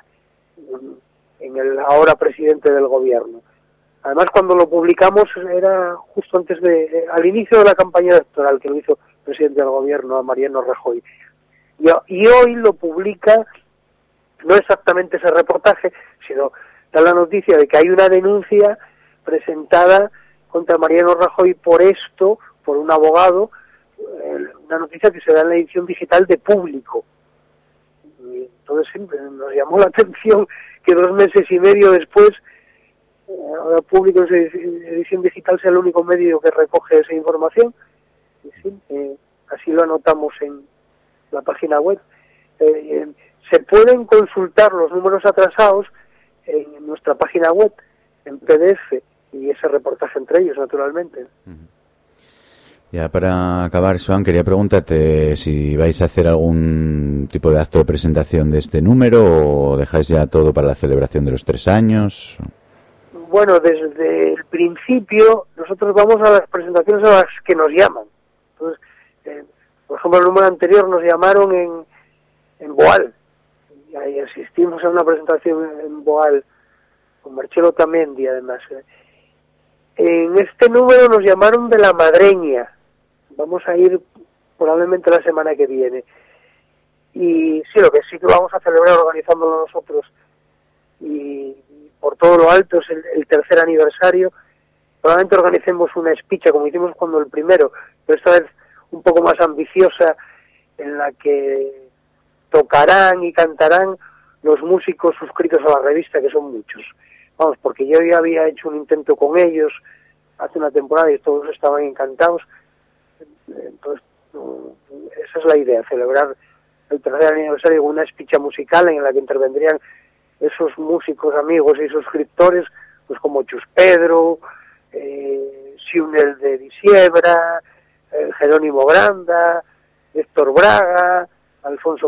en el ahora presidente del gobierno. Además, cuando lo publicamos era justo al inicio de la campaña electoral, que lo hizo el presidente del gobierno, a Mariano Rajoy. Y hoy lo publica, no exactamente ese reportaje, sino da la noticia de que hay una denuncia presentada contra Mariano Rajoy por un abogado, una noticia que se da en la edición digital de Público. Y entonces siempre nos llamó la atención que 2 meses y medio después, ahora Público en edición digital sea el único medio que recoge esa información. Y sí, así lo anotamos en la página web. Se pueden consultar los números atrasados en nuestra página web, en PDF, y ese reportaje entre ellos, naturalmente. Ya para acabar, Joan, quería preguntarte si vais a hacer algún tipo de acto de presentación de este número o dejáis ya todo para la celebración de los 3 años. Bueno, desde el principio nosotros vamos a las presentaciones a las que nos llaman. Entonces, por ejemplo, el número anterior nos llamaron en Boal, y ahí asistimos a una presentación en Boal con Marcelo Tamendi, además. En este número nos llamaron de La Madreña. Vamos a ir probablemente la semana que viene. Y sí, lo que sí que vamos a celebrar organizándolo nosotros, y por todo lo alto, es el 3er aniversario. Probablemente organicemos una espicha, como hicimos cuando el primero, pero esta vez un poco más ambiciosa, en la que tocarán y cantarán los músicos suscritos a la revista, que son muchos. Vamos, porque yo ya había hecho un intento con ellos hace una temporada y todos estaban encantados. Entonces, esa es la idea, celebrar el 3er aniversario con una espicha musical en la que intervendrían esos músicos amigos y suscriptores, pues como Chus Pedro, Siunel de Disiebra, Jerónimo Granda, Héctor Braga, Alfredo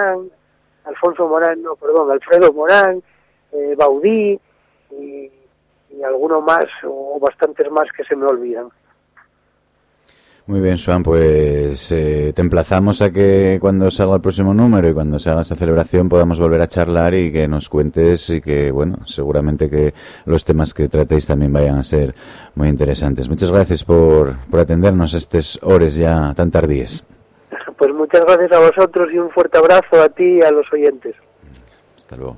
Morán, Baudí, y alguno más o bastantes más que se me olvidan. Muy bien, Joan, pues te emplazamos a que cuando salga el próximo número y cuando se haga esa celebración podamos volver a charlar y que nos cuentes y que, bueno, seguramente que los temas que tratéis también vayan a ser muy interesantes. Muchas gracias por atendernos a estas horas ya tan tardíes. Pues muchas gracias a vosotros y un fuerte abrazo a ti y a los oyentes. Hasta luego.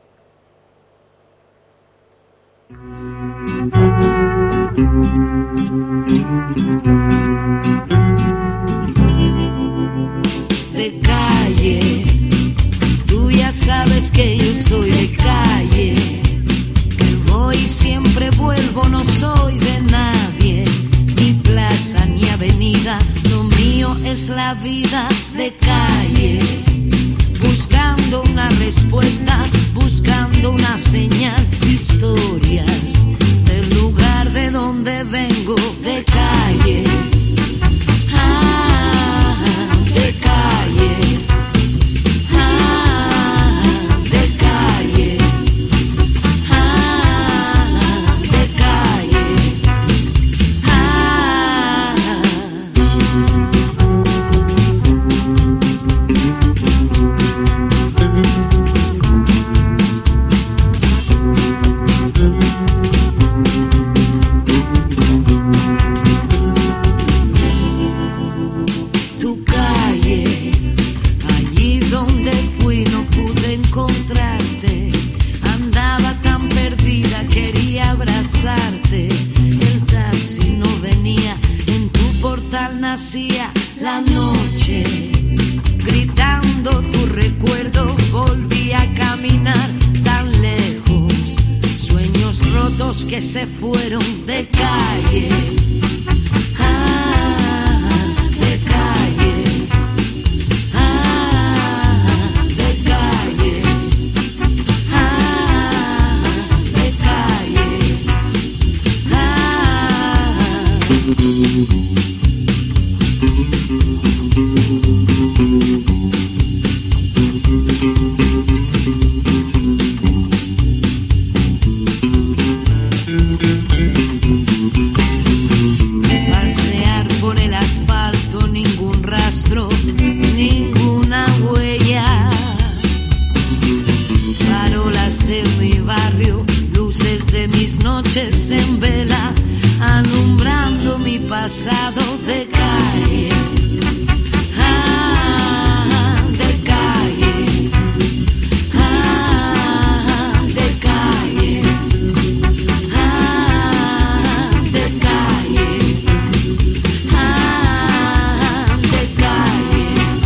De calle, tú ya sabes que yo soy de calle, que voy y siempre vuelvo, no soy de nadie, ni plaza ni avenida, lo mío es la vida de calle, buscando una respuesta, buscando una señal, historias del lugar de donde vengo, de calle. De calle, de calle, de calle, tu calle, allí donde fui no pude encontrarte, andaba tan perdida, quería abrazarte, el taxi no venía, en tu portal nacía la noche, gritando tu recuerdo, volví a caminar tan lejos, sueños rotos que se fueron de calle. De calle, de calle, de pasear por el asfalto, ningún rastro, ninguna huella, farolas de mi barrio, luces de mis noches en vela, alumbrando mi pasado de calle. De calle, de calle, de calle, de calle,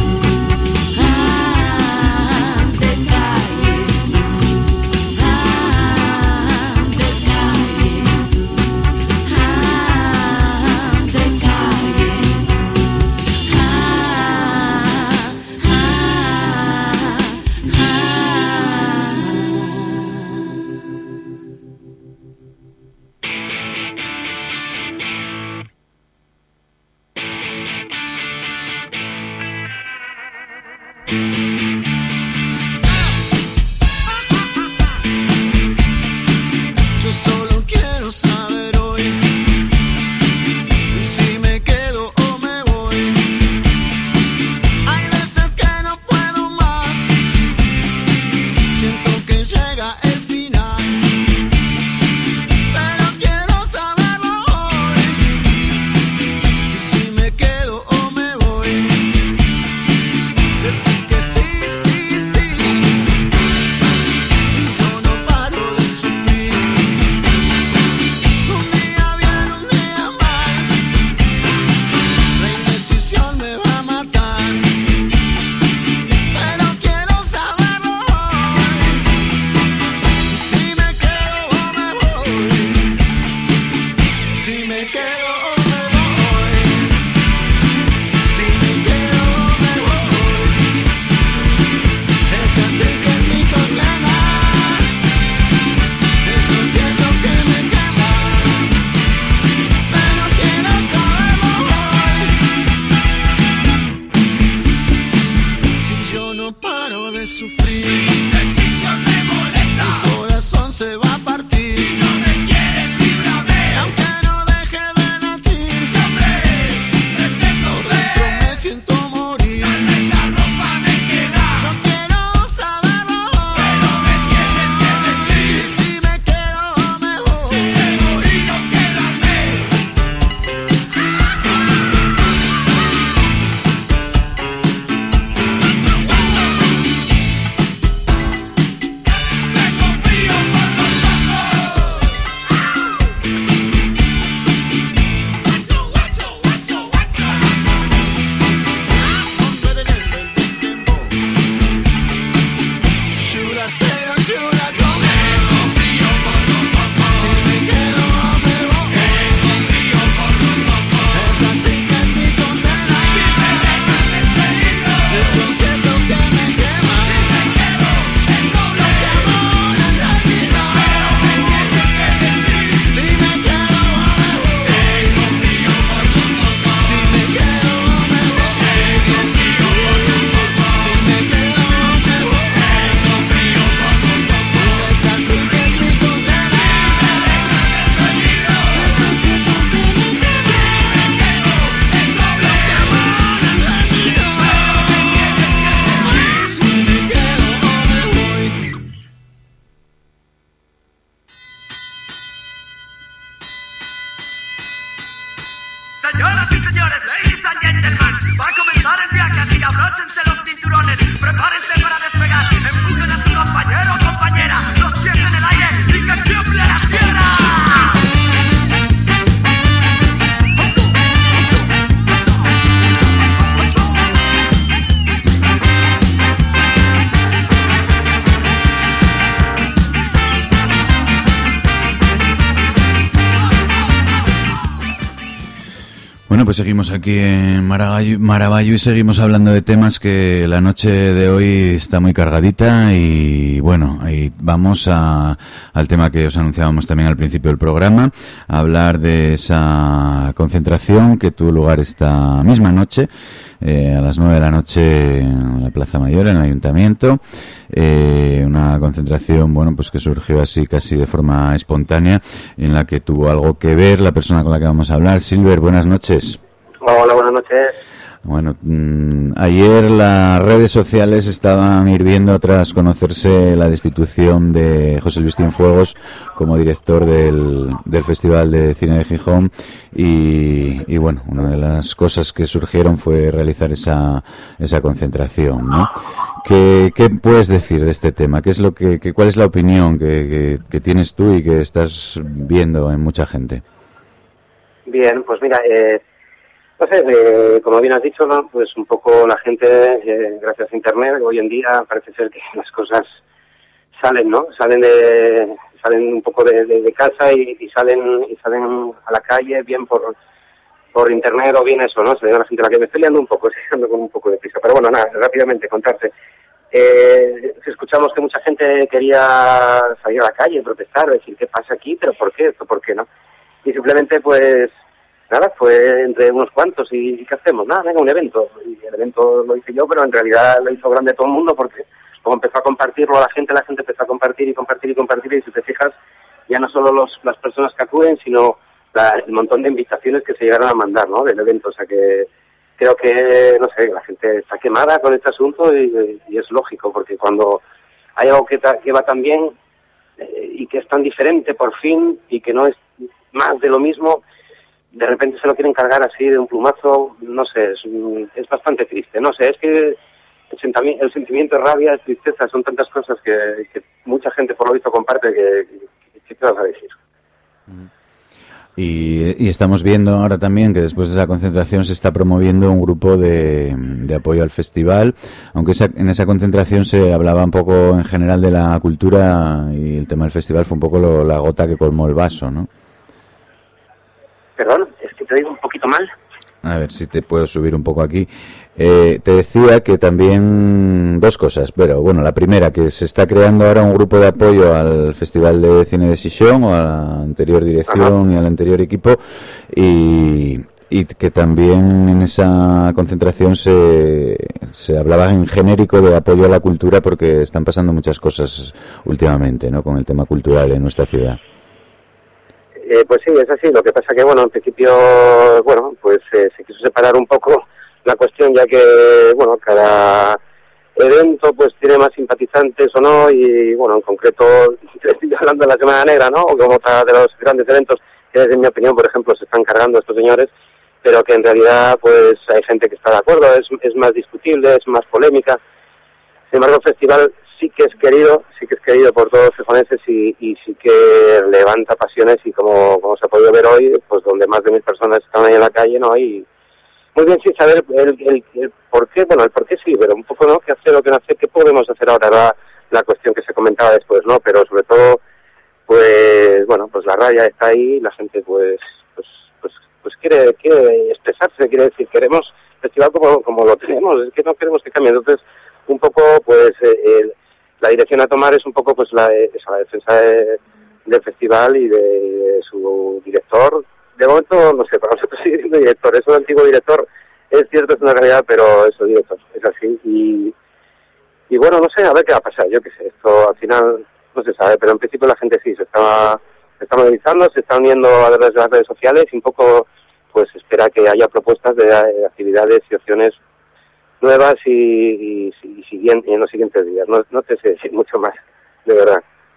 de calle, Yo solo quiero saber hoy si me quedo o me voy. Hay veces que no puedo más, siento que llega el final, pero quiero saberlo hoy si me quedo o me voy. Decir que sí, sí, sí. Yo no paro de sufrir. Un día bien, un día mal. La indecisión me va a matar, pero quiero saberlo hoy si me quedo o me voy. Si me quedo o me voy. Si me quedo o me voy. Es así que es mi condena. Eso siento que me quema, pero quiero saberlo hoy. Si yo no paro de sufrir, decisión me molesta. Mi corazón se va a partir. Si no me quieres, líbrame. Aunque no deje de Señoras y señores, ladies and gentlemen, va a comenzar el viaje, así que abróchense los cinturones, prepárense para despegar, empujen a su compañero o compañera, los pies en el aire y que tiemble la tierra. Bueno, pues seguimos aquí en Maravallo y seguimos hablando de temas que la noche de hoy está muy cargadita y bueno, ahí vamos al tema que os anunciábamos también al principio del programa, a hablar de esa concentración que tuvo lugar esta misma noche, a las 9 de la noche en la Plaza Mayor, en el Ayuntamiento, una concentración, bueno, pues que surgió así casi de forma espontánea, en la que tuvo algo que ver la persona con la que vamos a hablar. Silver, buenas noches. Hola, buenas noches. Bueno, ayer las redes sociales estaban hirviendo tras conocerse la destitución de José Luis Cienfuegos como director del Festival de Cine de Gijón y bueno, una de las cosas que surgieron fue realizar esa concentración, ¿no? ¿Qué puedes decir de este tema? ¿Qué es cuál es la opinión que tienes tú y que estás viendo en mucha gente? Bien, pues mira, no sé, como bien has dicho, ¿no? Pues un poco la gente, gracias a Internet, hoy en día parece ser que las cosas salen, ¿no? Salen un poco de casa y salen a la calle, bien por Internet o bien eso, ¿no? Se ve a la gente a la que me estoy liando un poco, estoy ando con un poco de prisa. Pero bueno, nada, rápidamente contarte. Escuchamos que mucha gente quería salir a la calle, protestar, decir qué pasa aquí, pero ¿por qué esto? ¿Por qué no? Y simplemente pues nada, fue entre unos cuantos y ¿qué hacemos? Nada, venga, un evento. Y el evento lo hice yo, pero en realidad lo hizo grande todo el mundo porque como empezó a compartirlo a la gente empezó a compartir y si te fijas, ya no solo las personas que acuden, sino el montón de invitaciones que se llegaron a mandar, ¿no? Del evento, o sea que creo que, no sé, la gente está quemada con este asunto y es lógico, porque cuando hay algo que va tan bien y que es tan diferente por fin y que no es más de lo mismo, de repente se lo quieren cargar así de un plumazo, no sé, es bastante triste, no sé, es que el sentimiento de rabia, de tristeza, son tantas cosas que mucha gente por lo visto comparte que te vas a decir. Y estamos viendo ahora también que después de esa concentración se está promoviendo un grupo de apoyo al festival, aunque en esa concentración se hablaba un poco en general de la cultura y el tema del festival fue un poco la gota que colmó el vaso, ¿no? Perdón, es que te digo un poquito mal. A ver si te puedo subir un poco aquí. Te decía que también dos cosas, pero bueno, la primera, que se está creando ahora un grupo de apoyo al Festival de Cine de Gijón, o a la anterior dirección y al anterior equipo, y que también en esa concentración se hablaba en genérico de apoyo a la cultura porque están pasando muchas cosas últimamente, ¿no?, con el tema cultural en nuestra ciudad. Pues sí, es así. Lo que pasa que, bueno, en principio, bueno, pues se quiso separar un poco la cuestión, ya que, bueno, cada evento pues tiene más simpatizantes o no, y, bueno, en concreto, estoy hablando de la Semana Negra, ¿no?, o como otra de los grandes eventos que, desde mi opinión, por ejemplo, se están cargando estos señores, pero que en realidad, pues, hay gente que está de acuerdo, es más discutible, es más polémica. Sin embargo, el festival sí que es querido por todos los gijoneses y sí que levanta pasiones, y como se ha podido ver hoy, pues donde más de 1000 personas están ahí en la calle, ¿no? Y muy bien, sin saber el por qué, bueno, el por qué sí, pero un poco, ¿no?, qué hacer o qué no hacer, qué podemos hacer ahora, era la cuestión que se comentaba después, ¿no? Pero sobre todo, pues, bueno, pues la rabia está ahí, la gente pues quiere expresarse, quiere decir, queremos festival como lo tenemos, es que no queremos que cambie. Entonces, un poco, pues, la dirección a tomar es un poco, pues, la defensa del festival y de su director. De momento, no sé, para nosotros sigue siendo director, es un antiguo director, es cierto, es una realidad, pero es un director, es así. Y bueno, no sé, a ver qué va a pasar, yo qué sé, esto al final no se sabe, pero en principio la gente sí se está movilizando, se está uniendo a través de las redes sociales y un poco, pues, espera que haya propuestas de actividades y opciones nuevas y en los siguientes días. No te sé decir mucho más, de verdad.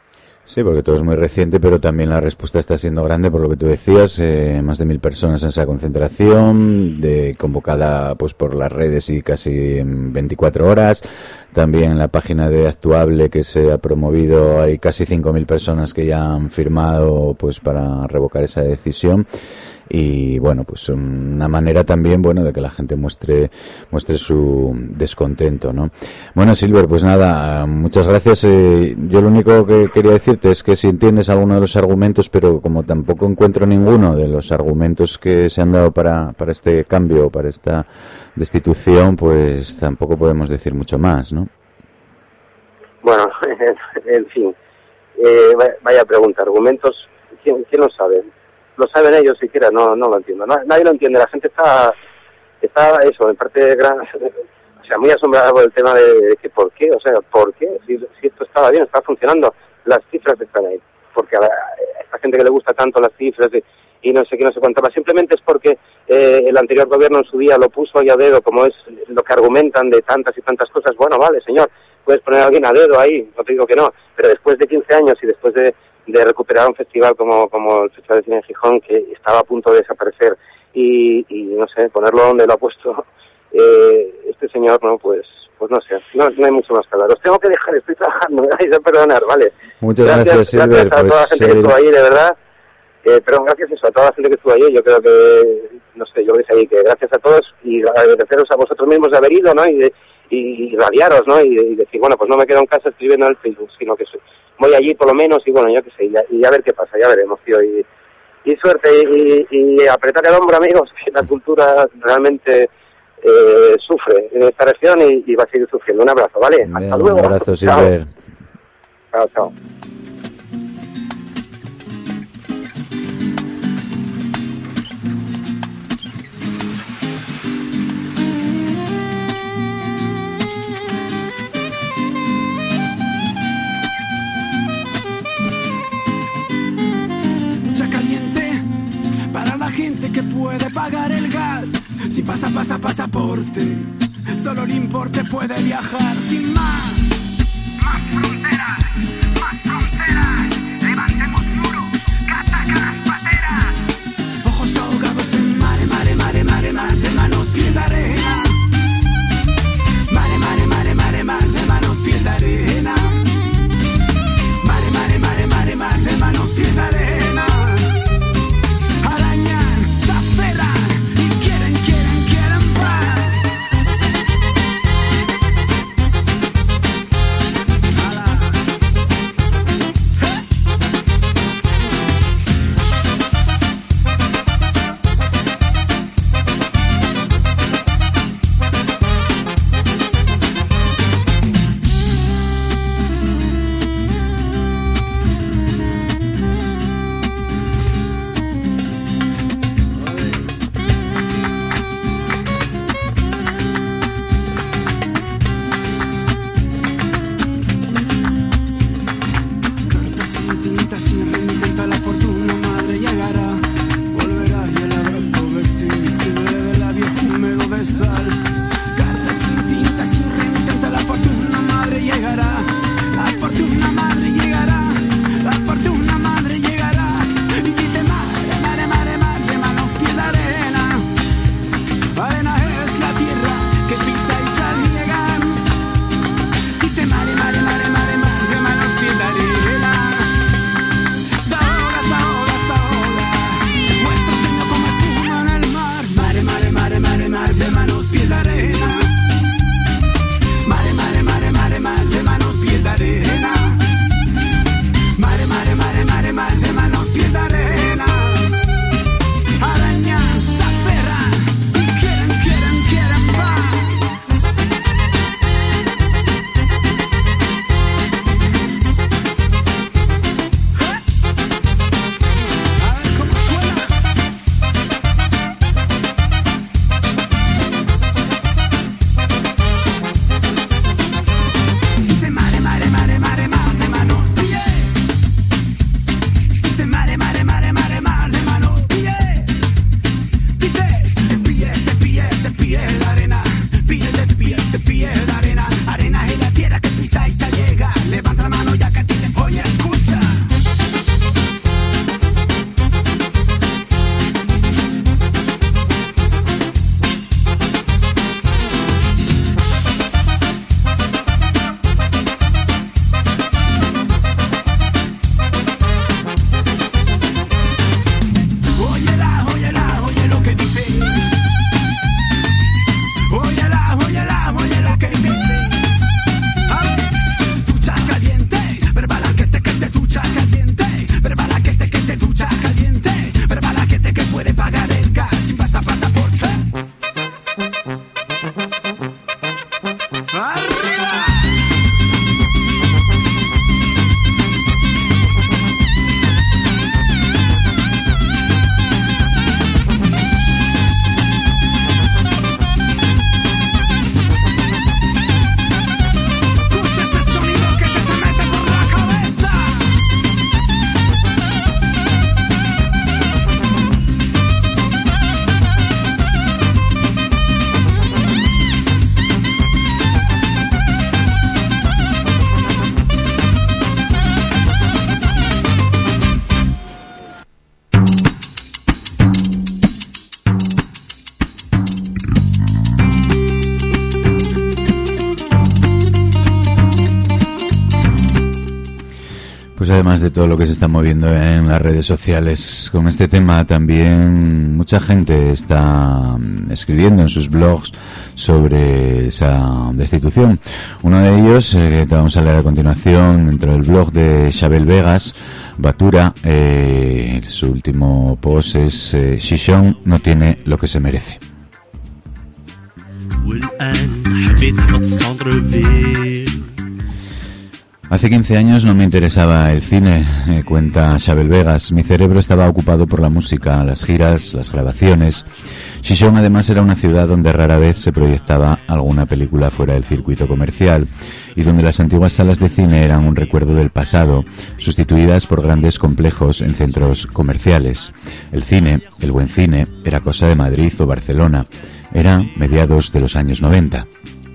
Sí, porque todo es muy reciente, pero también la respuesta está siendo grande por lo que tú decías, más de 1.000 personas en esa concentración, convocada pues por las redes y casi en 24 horas. También en la página de Actuable que se ha promovido hay casi 5.000 personas que ya han firmado pues para revocar esa decisión. Y bueno, pues una manera también, bueno, de que la gente muestre su descontento, ¿no? Bueno, Silver, pues nada, muchas gracias. Yo lo único que quería decirte es que si entiendes alguno de los argumentos, pero como tampoco encuentro ninguno de los argumentos que se han dado para este cambio, para esta destitución, pues tampoco podemos decir mucho más, ¿no? Bueno, en fin, vaya pregunta, argumentos, ¿quién lo sabe? Lo saben ellos siquiera, no lo entiendo. Nadie lo entiende, la gente está eso, en parte o sea, muy asombrada por el tema de que ¿por qué? O sea, ¿por qué? Si esto estaba bien, estaba funcionando, las cifras están ahí. Porque a esta gente que le gusta tanto las cifras y no sé qué, no sé cuánto más, simplemente es porque el anterior gobierno en su día lo puso ahí a dedo, como es lo que argumentan de tantas y tantas cosas. Bueno, vale, señor, puedes poner a alguien a dedo ahí, no te digo que no, pero después de 15 años y después de recuperar un festival como el Festival de Cine de Gijón, que estaba a punto de desaparecer, y no sé, ponerlo donde lo ha puesto este señor, no, pues no sé, no hay mucho más que hablar. Os tengo que dejar, estoy trabajando, me vais a perdonar, ¿vale? Muchas gracias, Silver. Gracias a toda la gente que estuvo ahí, de verdad, pero gracias a toda la gente que estuvo allí. Yo creo que, no sé, yo veis ahí que gracias a todos y agradeceros a vosotros mismos de haber ido, ¿no? Y radiaros, ¿no? Y decir, bueno, pues no me quedo en casa escribiendo en el Facebook, sino que voy allí por lo menos y bueno, yo qué sé, y a ver qué pasa, ya veremos, tío, y suerte y apretar el hombro, amigos, que la cultura realmente sufre en esta región y va a seguir sufriendo. Un abrazo, ¿vale? Bien, hasta luego. Un abrazo, Silver. Chao. Gente que puede pagar el gas, si pasa pasaporte, solo le importe puede viajar sin más. Más fronteras, levantemos muros, que atacan las pateras. Ojos ahogados en mare, de manos, pies de arena. Mare, de manos, pies de arena. Mare, de manos, pies de arena. además de todo lo que se está moviendo en las redes sociales con este tema, también mucha gente está escribiendo en sus blogs sobre esa destitución. Uno de ellos, que vamos a leer a continuación, dentro del blog de Xabel Vegas, Batura, su último post es Xixón no tiene lo que se merece. Hace 15 años no me interesaba el cine, cuenta Xabel Vegas. Mi cerebro estaba ocupado por la música, las giras, las grabaciones. Xixón además era una ciudad donde rara vez se proyectaba alguna película fuera del circuito comercial y donde las antiguas salas de cine eran un recuerdo del pasado, sustituidas por grandes complejos en centros comerciales. El cine, el buen cine, era cosa de Madrid o Barcelona. Era mediados de los años 90.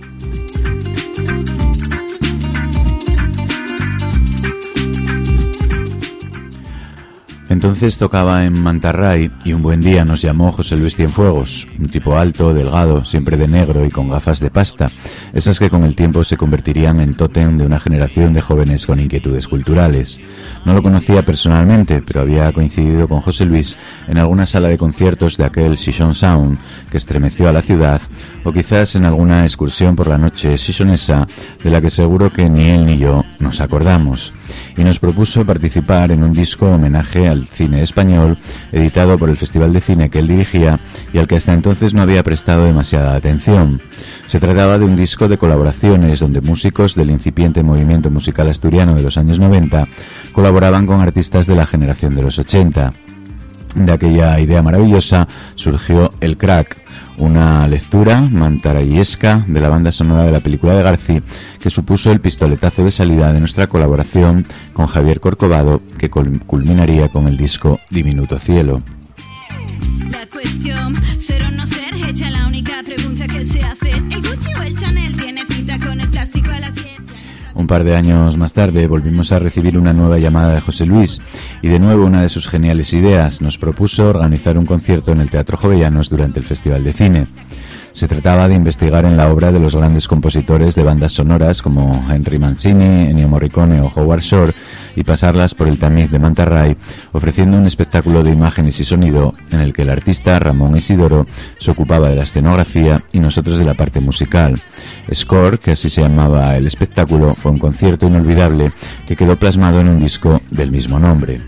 Entonces tocaba en Mantarray y un buen día nos llamó José Luis Cienfuegos, un tipo alto, delgado, siempre de negro y con gafas de pasta, esas que con el tiempo se convertirían en tótem de una generación de jóvenes con inquietudes culturales. No lo conocía personalmente, pero había coincidido con José Luis en alguna sala de conciertos de aquel Xixón Sound que estremeció a la ciudad, o quizás en alguna excursión por la noche xixonesa de la que seguro que ni él ni yo nos acordamos, y nos propuso participar en un disco homenaje al cine español editado por el Festival de Cine que él dirigía y al que hasta entonces no había prestado demasiada atención. Se trataba de un disco de colaboraciones donde músicos del incipiente movimiento musical asturiano de los años 90 colaboraban con artistas de la generación de los 80. De aquella idea maravillosa surgió El Crack, una lectura mantarrayesca de la banda sonora de la película de García, que supuso el pistoletazo de salida de nuestra colaboración con Javier Corcovado, que culminaría con el disco Diminuto Cielo. La cuestión, ser o no ser, hecha la única pregunta que se hace. ¿El Gucci o el Chanel tiene cita con el plástico a las 10? Un par de años más tarde volvimos a recibir una nueva llamada de José Luis y de nuevo una de sus geniales ideas nos propuso organizar un concierto en el Teatro Jovellanos durante el Festival de Cine. Se trataba de investigar en la obra de los grandes compositores de bandas sonoras como Henry Mancini, Ennio Morricone o Howard Shore y pasarlas por el tamiz de Mantarray, ofreciendo un espectáculo de imágenes y sonido en el que el artista Ramón Isidoro se ocupaba de la escenografía y nosotros de la parte musical. Score, que así se llamaba el espectáculo, fue un concierto inolvidable que quedó plasmado en un disco del mismo nombre.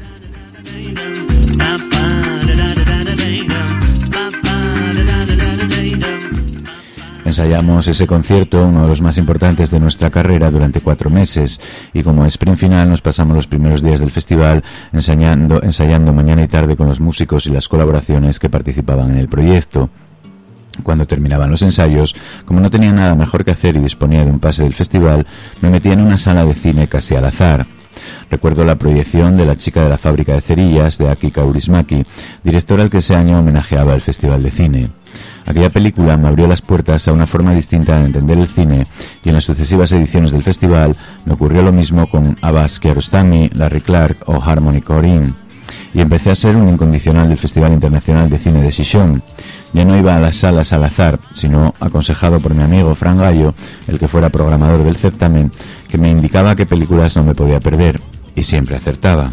Ensayamos ese concierto, uno de los más importantes de nuestra carrera, durante 4 meses y como sprint final nos pasamos los primeros días del festival ensayando mañana y tarde con los músicos y las colaboraciones que participaban en el proyecto. Cuando terminaban los ensayos, como no tenía nada mejor que hacer y disponía de un pase del festival, me metí en una sala de cine casi al azar. Recuerdo la proyección de La chica de la fábrica de cerillas de Aki Kaurismäki, director al que ese año homenajeaba el Festival de Cine. Aquella película me abrió las puertas a una forma distinta de entender el cine y en las sucesivas ediciones del festival me ocurrió lo mismo con Abbas Kiarostami, Larry Clark o Harmony Korine. Y empecé a ser un incondicional del Festival Internacional de Cine de Xixón. Ya no iba a las salas al azar, sino aconsejado por mi amigo Fran Gallo, el que fuera programador del certamen, que me indicaba qué películas no me podía perder, y siempre acertaba.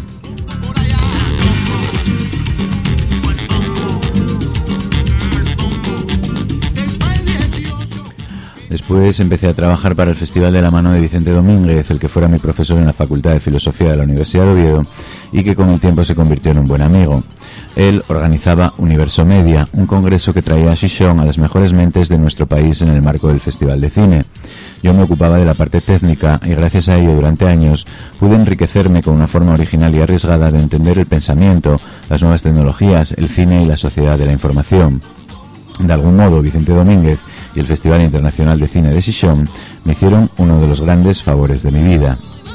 Después empecé a trabajar para el festival de la mano de Vicente Domínguez, el que fuera mi profesor en la Facultad de Filosofía de la Universidad de Oviedo y que con el tiempo se convirtió en un buen amigo. Él organizaba Universo Media, un congreso que traía a Xixón a las mejores mentes de nuestro país en el marco del Festival de Cine. Yo me ocupaba de la parte técnica y gracias a ello durante años pude enriquecerme con una forma original y arriesgada de entender el pensamiento, las nuevas tecnologías, el cine y la sociedad de la información. De algún modo, Vicente Domínguez y el Festival Internacional de Cine de Xixón me hicieron uno de los grandes favores de mi vida.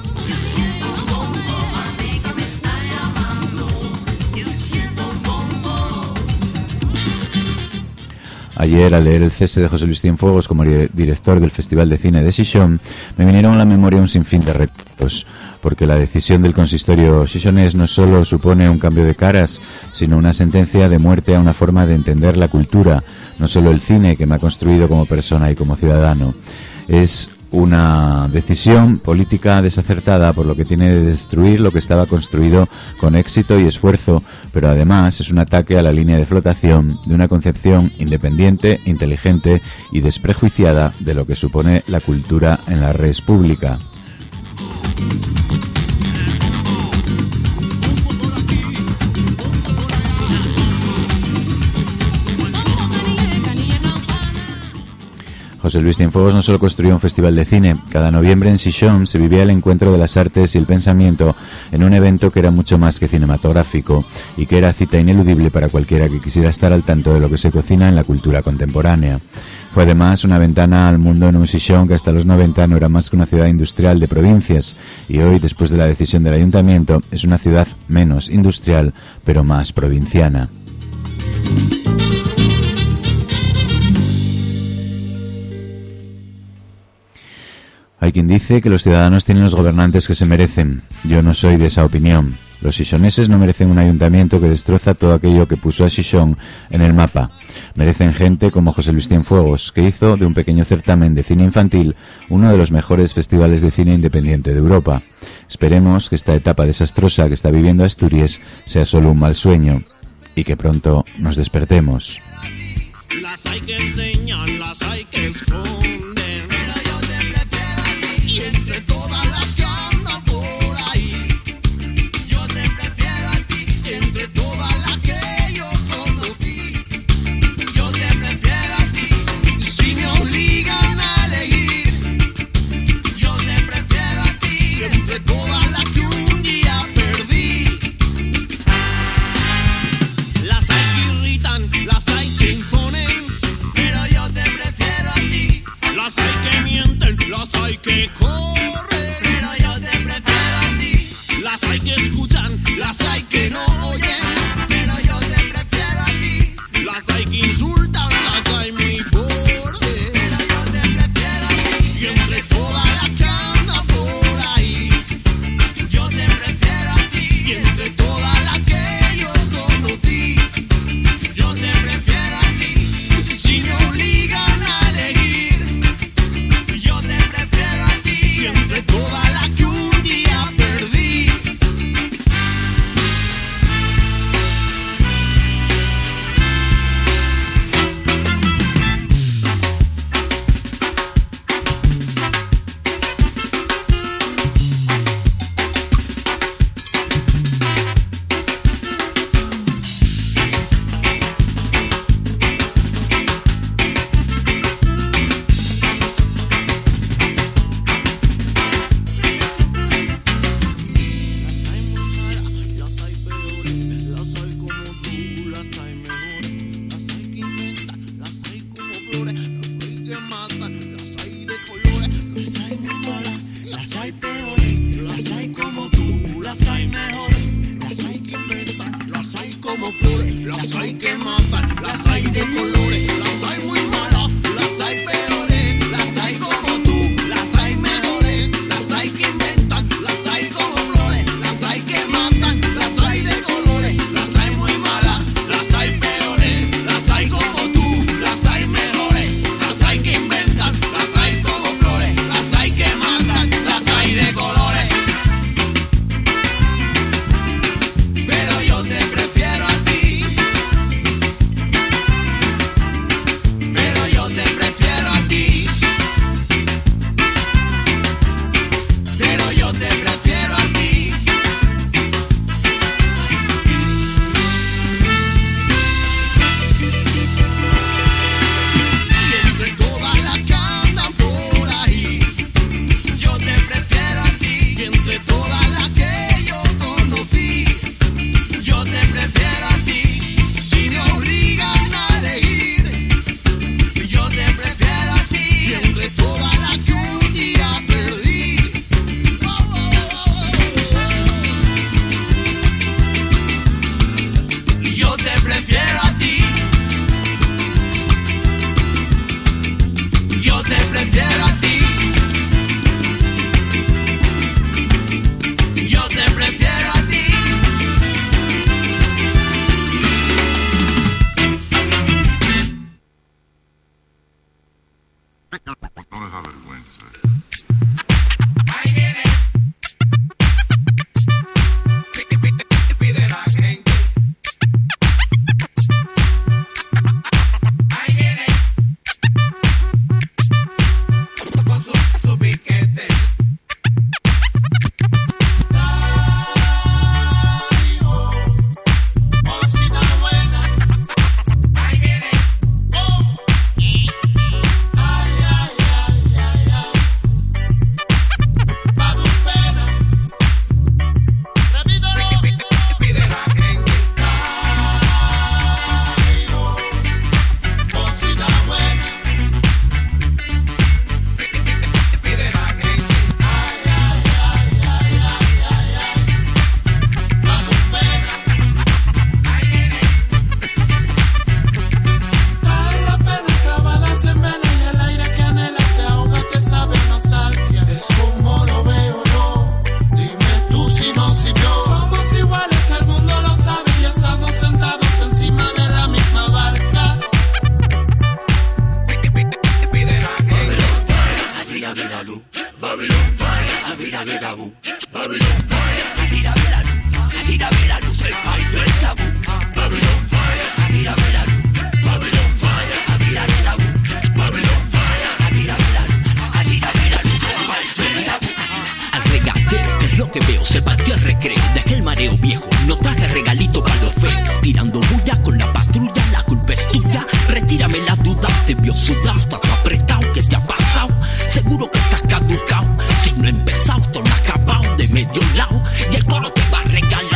Ayer, al leer el cese de José Luis Cienfuegos como director del Festival de Cine de Xixón, me vinieron a la memoria un sinfín de recuerdos, porque la decisión del consistorio xixonés no solo supone un cambio de caras, sino una sentencia de muerte a una forma de entender la cultura, no solo el cine que me ha construido como persona y como ciudadano. Es una decisión política desacertada, por lo que tiene de destruir lo que estaba construido con éxito y esfuerzo, pero además es un ataque a la línea de flotación de una concepción independiente, inteligente y desprejuiciada de lo que supone la cultura en la res pública. José Luis Cienfuegos no solo construyó un festival de cine. Cada noviembre en Xixón se vivía el encuentro de las artes y el pensamiento en un evento que era mucho más que cinematográfico y que era cita ineludible para cualquiera que quisiera estar al tanto de lo que se cocina en la cultura contemporánea. Fue además una ventana al mundo en un Xixón que hasta los 90 no era más que una ciudad industrial de provincias y hoy, después de la decisión del ayuntamiento, es una ciudad menos industrial pero más provinciana. Hay quien dice que los ciudadanos tienen los gobernantes que se merecen. Yo no soy de esa opinión. Los xixoneses no merecen un ayuntamiento que destroza todo aquello que puso a Xixón en el mapa. Merecen gente como José Luis Cienfuegos, que hizo de un pequeño certamen de cine infantil uno de los mejores festivales de cine independiente de Europa. Esperemos que esta etapa desastrosa que está viviendo Asturias sea solo un mal sueño y que pronto nos despertemos. Las hay que enseñar, las hay que esconder. Y entre todas las que andan por ahí, yo te prefiero a ti. Entre todas las que yo conocí, yo te prefiero a ti. Si me obligan a elegir, yo te prefiero a ti. Entre todas las que un día perdí, las hay que irritan, las hay que imponen, pero yo te prefiero a ti. Las hay que mienten, las hay que corren, pero yo te prefiero a ti. Las hay que escuchan, las hay que no oyen, pero yo te prefiero a ti. Las hay que insultan, las hay muy borde, pero yo te prefiero a ti. Y entre todas las que andan por ahí, yo te prefiero a ti. Y entre todas las que yo conocí, yo te prefiero a ti. Si me obligan a elegir, yo te prefiero a ti. Y entre todas las que un día perdí, las hay peores, las hay como tú, las hay mejores, las hay que inventan, las hay como flores, las hay que matan, las hay de colores, las hay muy malas, las hay peores, las hay como tú, las hay mejores, las hay que inventan, las hay como flores, las hay que matan, las hay de colores, las hay muy malas, las hay peores, las hay como tú, las hay mejores, las hay que inventan, las hay como flores, las hay que matan, las hay de colores. Pero yo te prefiero a ti. Pero yo te prefiero a ti. Pero yo te prefiero a ti. Y entre todas las que andan por ahí, yo te prefiero a ti. Y entre todas las que yo conocí, yo te prefiero a ti. Si me obligan a elegir, yo te prefiero a ti. Y entre todas las que un día perdí, yo te prefiero a ti. Yo te prefiero a ti. Yo te prefiero a ti. No les da vergüenza. sabes tú ya. Retírame la duda, te vio sudado, está apretado, ¿qué te ha pasado? Seguro que estás caducado. Si no he empezado, esto no ha acabado. De medio lado y el coro te va regalado.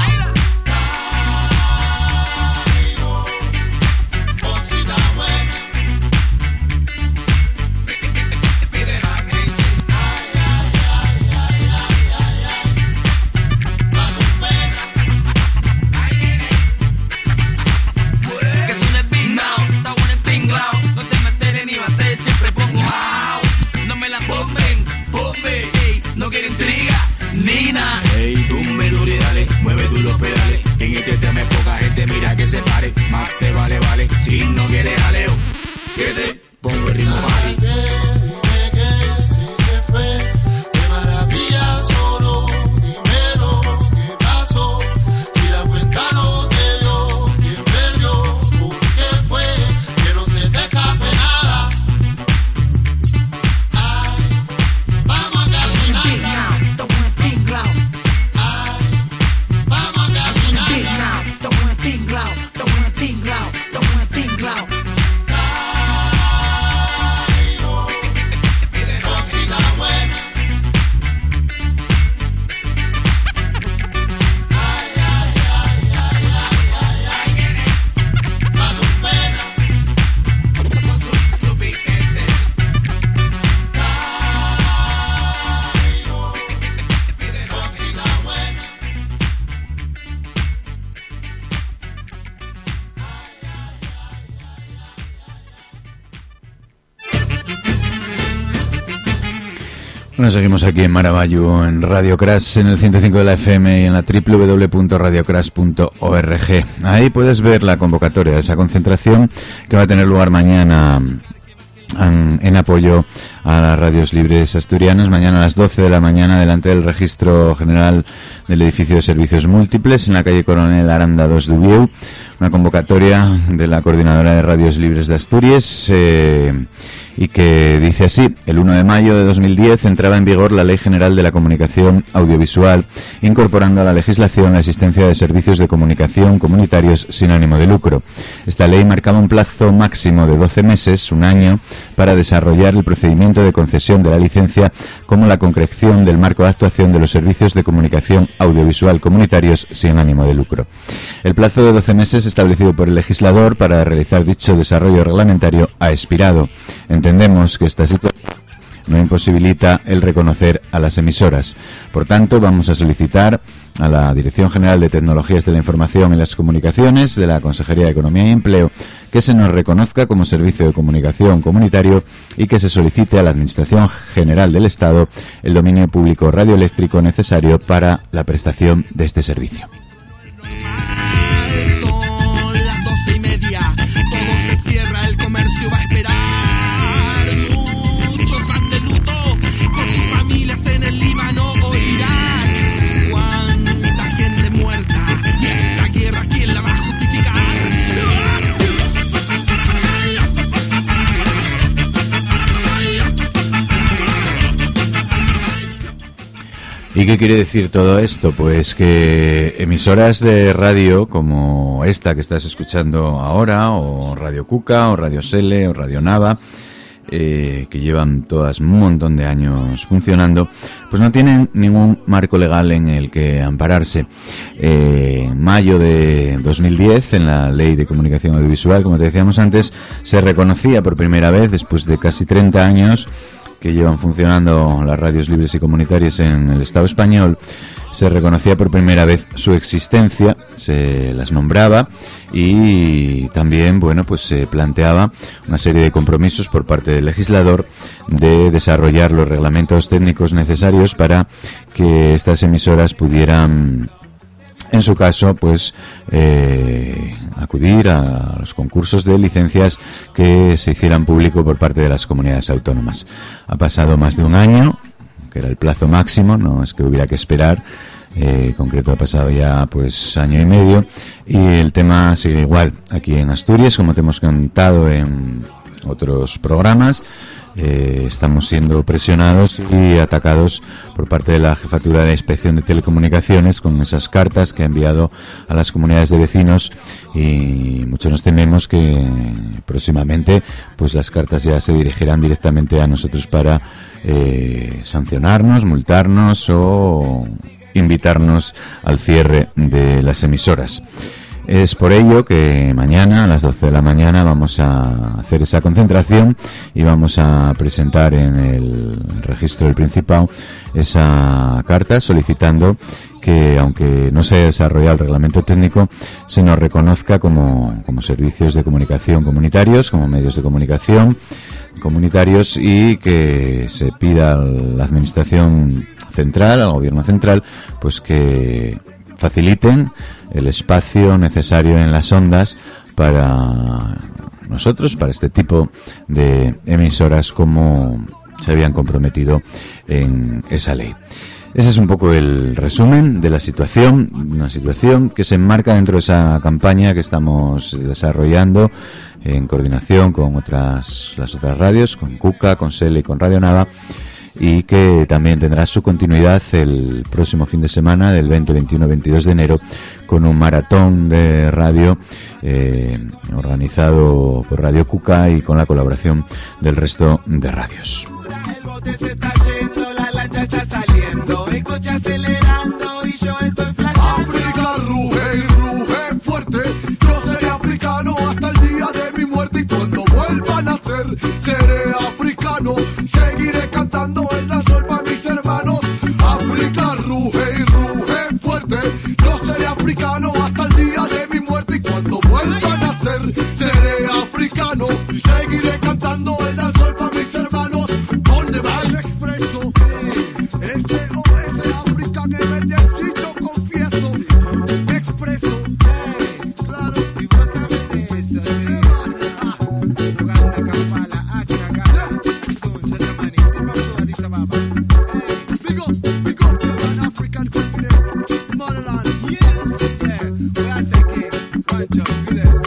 No quiere intriga, Nina. Ey, tú me dure, dale, mueve tú los pedales. En este tema poca gente, mira que se pare. Más te vale, vale, si no quieres jaleo, que te pongo el ritmo party. Bueno, seguimos aquí en Maravallu, en Radio Crash, en el 105 de la FM y en la www.radiocrash.org. Ahí puedes ver la convocatoria de esa concentración que va a tener lugar mañana en apoyo a las radios libres asturianas, mañana a las 12 de la mañana delante del Registro General del Edificio de Servicios Múltiples en la calle Coronel Aranda 2 de Ubieu. Una convocatoria de la Coordinadora de Radios Libres de Asturias y que dice así: el 1 de mayo de 2010 entraba en vigor la Ley General de la Comunicación Audiovisual, incorporando a la legislación la existencia de servicios de comunicación comunitarios sin ánimo de lucro. Esta ley marcaba un plazo máximo de 12 meses, un año, para desarrollar el procedimiento de concesión de la licencia, como la concreción del marco de actuación de los servicios de comunicación audiovisual comunitarios sin ánimo de lucro. El plazo de 12 meses establecido por el legislador para realizar dicho desarrollo reglamentario ha expirado. Entendemos que esta situación no imposibilita el reconocer a las emisoras. Por tanto, vamos a solicitar a la Dirección General de Tecnologías de la Información y las Comunicaciones de la Consejería de Economía y Empleo que se nos reconozca como servicio de comunicación comunitario y que se solicite a la Administración General del Estado el dominio público radioeléctrico necesario para la prestación de este servicio. Son las 12:30, todo se cierra, el comercio va a esperar. Muchos van de luto con sus familias en el Líbano o Irak. Cuánta gente muerta, y esta guerra, ¿quién la va a justificar? ¿Y qué quiere decir todo esto? Pues que emisoras de radio como esta que estás escuchando ahora, o Radio Cuca, o Radio Sele, o Radio Nava, que llevan todas un montón de años funcionando, pues no tienen ningún marco legal en el que ampararse. En mayo de 2010, en la Ley de Comunicación Audiovisual, como te decíamos antes, se reconocía por primera vez, después de casi 30 años que llevan funcionando las radios libres y comunitarias en el Estado español, se reconocía por primera vez su existencia, se las nombraba y también, bueno, pues se planteaba una serie de compromisos por parte del legislador de desarrollar los reglamentos técnicos necesarios para que estas emisoras pudieran, en su caso, pues acudir a los concursos de licencias que se hicieran público por parte de las comunidades autónomas. Ha pasado más de un año, que era el plazo máximo, no es que hubiera que esperar. En concreto ha pasado ya pues año y medio y el tema sigue igual aquí en Asturias, como te hemos contado en otros programas. Estamos siendo presionados y atacados por parte de la Jefatura de la Inspección de Telecomunicaciones con esas cartas que ha enviado a las comunidades de vecinos, y muchos nos tememos que próximamente pues las cartas ya se dirigirán directamente a nosotros para sancionarnos, multarnos o invitarnos al cierre de las emisoras. Es por ello que mañana a las 12 de la mañana vamos a hacer esa concentración y vamos a presentar en el registro del Principado esa carta solicitando que, aunque no se haya desarrollado el reglamento técnico, se nos reconozca como servicios de comunicación comunitarios, como medios de comunicación comunitarios, y que se pida a la administración central, al gobierno central, pues que faciliten el espacio necesario en las ondas para nosotros, para este tipo de emisoras, como se habían comprometido en esa ley. Ese es un poco el resumen de la situación, una situación que se enmarca dentro de esa campaña que estamos desarrollando en coordinación con las otras radios, con Cuca, con Sele y con Radio Nava, y que también tendrá su continuidad el próximo fin de semana del 20, 21, 22 de enero con un maratón de radio organizado por Radio Cuca y con la colaboración del resto de radios. El bote se está yendo, la lancha está saliendo, el coche acelerando y yo estoy flaqueando. África ruge y ruge fuerte, yo seré africano hasta el día de mi muerte, y cuando vuelva a nacer seré africano, seguiré cantando el danzón para mis hermanos. África ruge y ruge fuerte, yo seré africano hasta el día de mi muerte, y cuando vuelva a nacer seré africano, seguiré cantando el danzón para mis hermanos. ¿Dónde va el expreso? SOS África en emergencia, confieso. Expreso, claro, y vos sabés de eso. Uganda, Kampala, Accra, Kisumu, Shashamani, Timbuktu, Addis Ababa. Big up, an African continent, motherland. Yes, yeah. We are saying, watch out, feel it.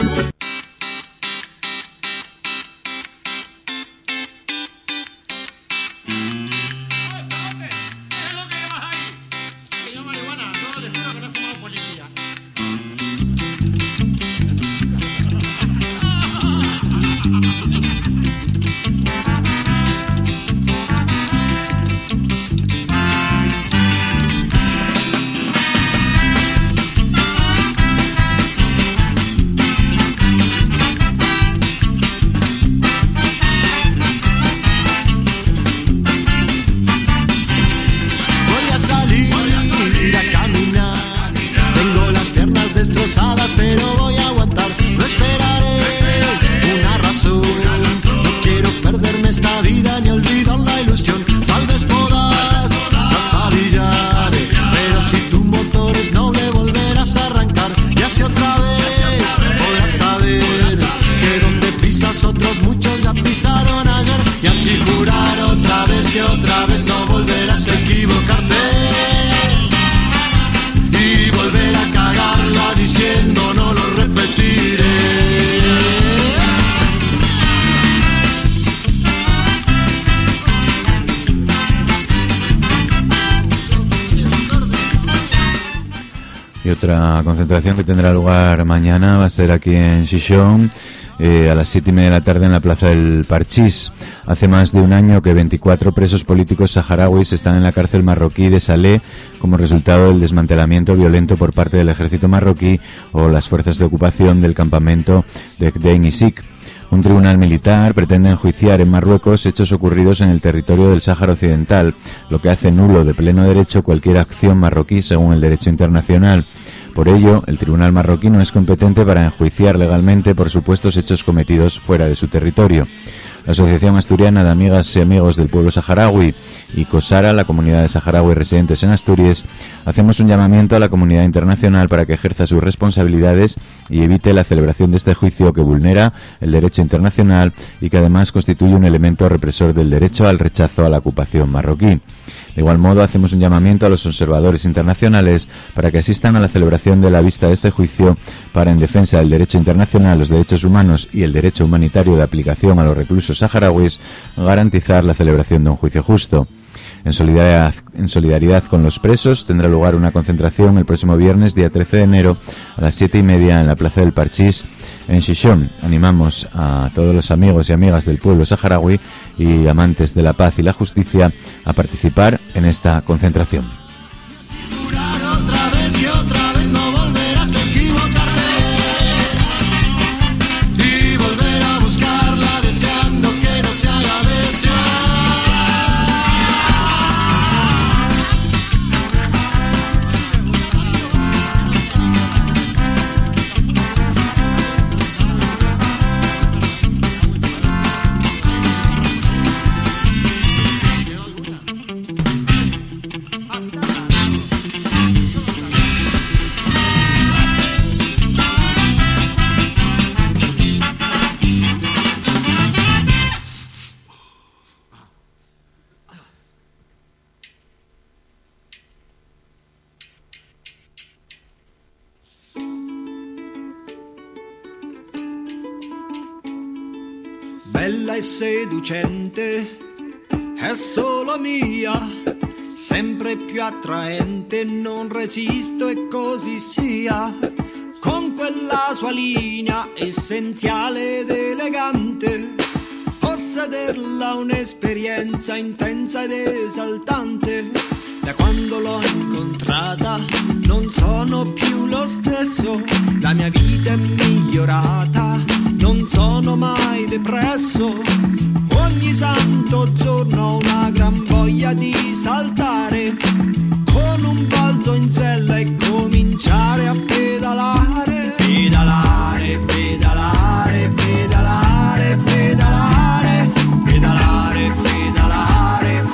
Otra concentración que tendrá lugar mañana va a ser aquí en Xixón, a las 7:30 de la tarde en la Plaza del Parchís. Hace más de un año que 24 presos políticos saharauis están en la cárcel marroquí de Salé como resultado del desmantelamiento violento por parte del ejército marroquí o las fuerzas de ocupación del campamento de Gdeim Izik. Un tribunal militar pretende enjuiciar en Marruecos hechos ocurridos en el territorio del Sáhara Occidental, lo que hace nulo de pleno derecho cualquier acción marroquí según el derecho internacional. Por ello, el tribunal marroquí no es competente para enjuiciar legalmente por supuestos hechos cometidos fuera de su territorio. La Asociación Asturiana de Amigas y Amigos del Pueblo Saharaui y COSARA, la comunidad de saharauis residentes en Asturias, hacemos un llamamiento a la comunidad internacional para que ejerza sus responsabilidades y evite la celebración de este juicio que vulnera el derecho internacional y que además constituye un elemento represor del derecho al rechazo a la ocupación marroquí. De igual modo, hacemos un llamamiento a los observadores internacionales para que asistan a la celebración de la vista de este juicio para, en defensa del derecho internacional, los derechos humanos y el derecho humanitario de aplicación a los reclusos saharauis, garantizar la celebración de un juicio justo. En solidaridad con los presos, tendrá lugar una concentración el próximo viernes, día 13 de enero, a las 7:30 en la Plaza del Parchís, en Xixón. Animamos a todos los amigos y amigas del pueblo saharaui y amantes de la paz y la justicia a participar en esta concentración. Bella e seducente, è solo mia, sempre più attraente, non resisto e così sia, con quella sua linea essenziale ed elegante, possederla un'esperienza intensa ed esaltante, da quando l'ho incontrata non sono più lo stesso, la mia vita è migliorata, non sono mai depresso, ogni santo giorno ho una gran voglia di saltare, con un balzo in sella e cominciare a pedalare, pedalare, pedalare, pedalare, pedalare, pedalare, pedalare,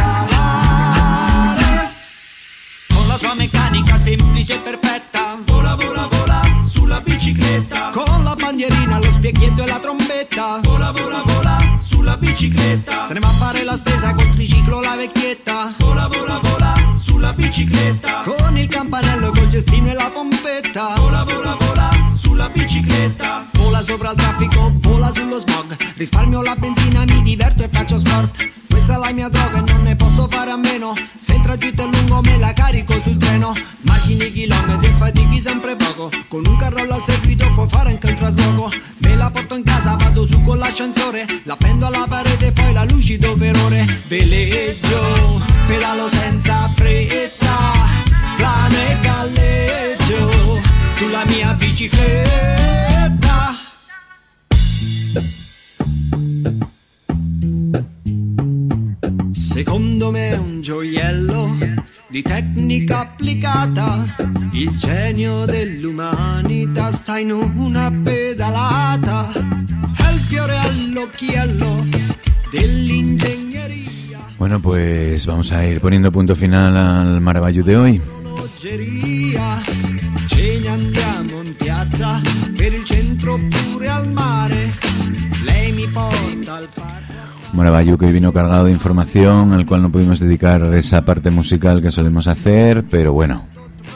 pedalare, con la sua meccanica semplice e perfetta, vola, vola, vola, sulla bicicletta, con la bandierina, lo specchietto e la trombetta, vola, vola, vola, sulla bicicletta, se ne va a fare la spesa col triciclo la vecchietta, vola, vola, vola, sulla bicicletta, con il campanello, col cestino e la pompetta, vola, vola, vola, sulla bicicletta, vola sopra il traffico, vola sullo smog, risparmio la benzina, mi diverto e faccio sport, questa è la mia droga e non ne posso fare a meno, se il tragitto è lungo me la carico sul treno, macchine, chilometri e fatichi sempre poco, con un carrello al seguito puoi fare anche il trasloco, me la porto in casa, vado su con l'ascensore, la appendo alla parete e poi la lucido per ore, veleggio, pedalo senza fretta, plano e galleggio, sulla mia bicicletta. Secondo me è un gioiello di tecnica applicata, il genio dell'umanità sta in una pedalata, è il fiore all'occhiello dell'ingegneria. Bueno, pues vamos a ir poniendo punto final al Maravallu de hoy. Ce ne andiamo in piazza, per il centro pure al mare, lei mi porta al parco. Maravallu que hoy vino cargado de información, al cual no pudimos dedicar esa parte musical que solemos hacer, pero bueno.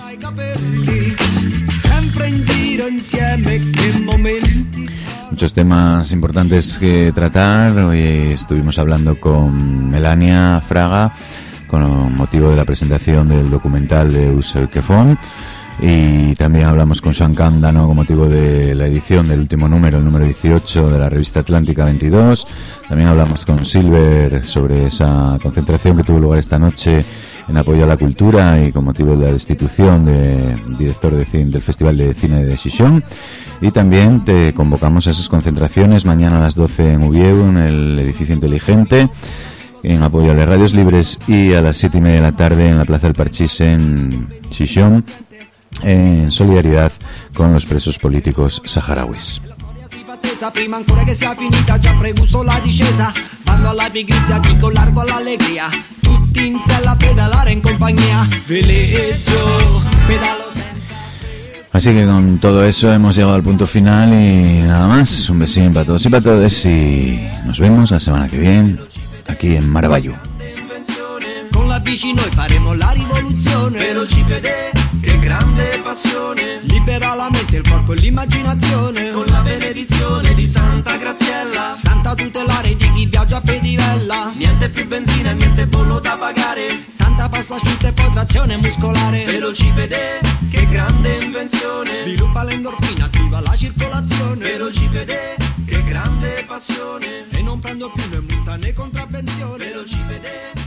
Muchos temas importantes que tratar. Hoy estuvimos hablando con Melania Fraga con motivo de la presentación del documental de Uskelkefon. Y también hablamos con Sean Cándano con motivo de la edición del último número, el número 18 de la revista Atlántica 22. También hablamos con Silver sobre esa concentración que tuvo lugar esta noche en apoyo a la cultura y con motivo de la destitución del director de cine, del Festival de Cine de Xixón. Y también te convocamos a esas concentraciones mañana a las 12 en Ubieu, en el edificio inteligente, en apoyo a las radios libres, y a las 7:30 de la tarde en la Plaza del Parchís en Xixón, en solidaridad con los presos políticos saharauis. attesa, prima ancora che sia finita già pregusto la discesa. Bando alla pigrizia, dico largo all'allegria, tutti in sella a pedalare in compagnia. Veleggio, pedalo senza. Así que con todo eso hemos llegado al punto final y nada más. Un besín para todos y para todas y nos vemos la semana que viene aquí en Maravallo. Con la bici noi faremo la rivoluzione. Velocipede, che grande passione. Libera la mente, il corpo e l'immaginazione. Con la benedizione di Santa Graziella, santa tutelare di chi viaggia a pedivella. Niente più benzina, niente bollo da pagare. Tanta pasta asciutta e poi trazione muscolare. Velocipede, che grande invenzione. Sviluppa l'endorfina, attiva la circolazione. Velocipede, che grande passione. E non prendo più né multa né contravvenzione. Velocipede.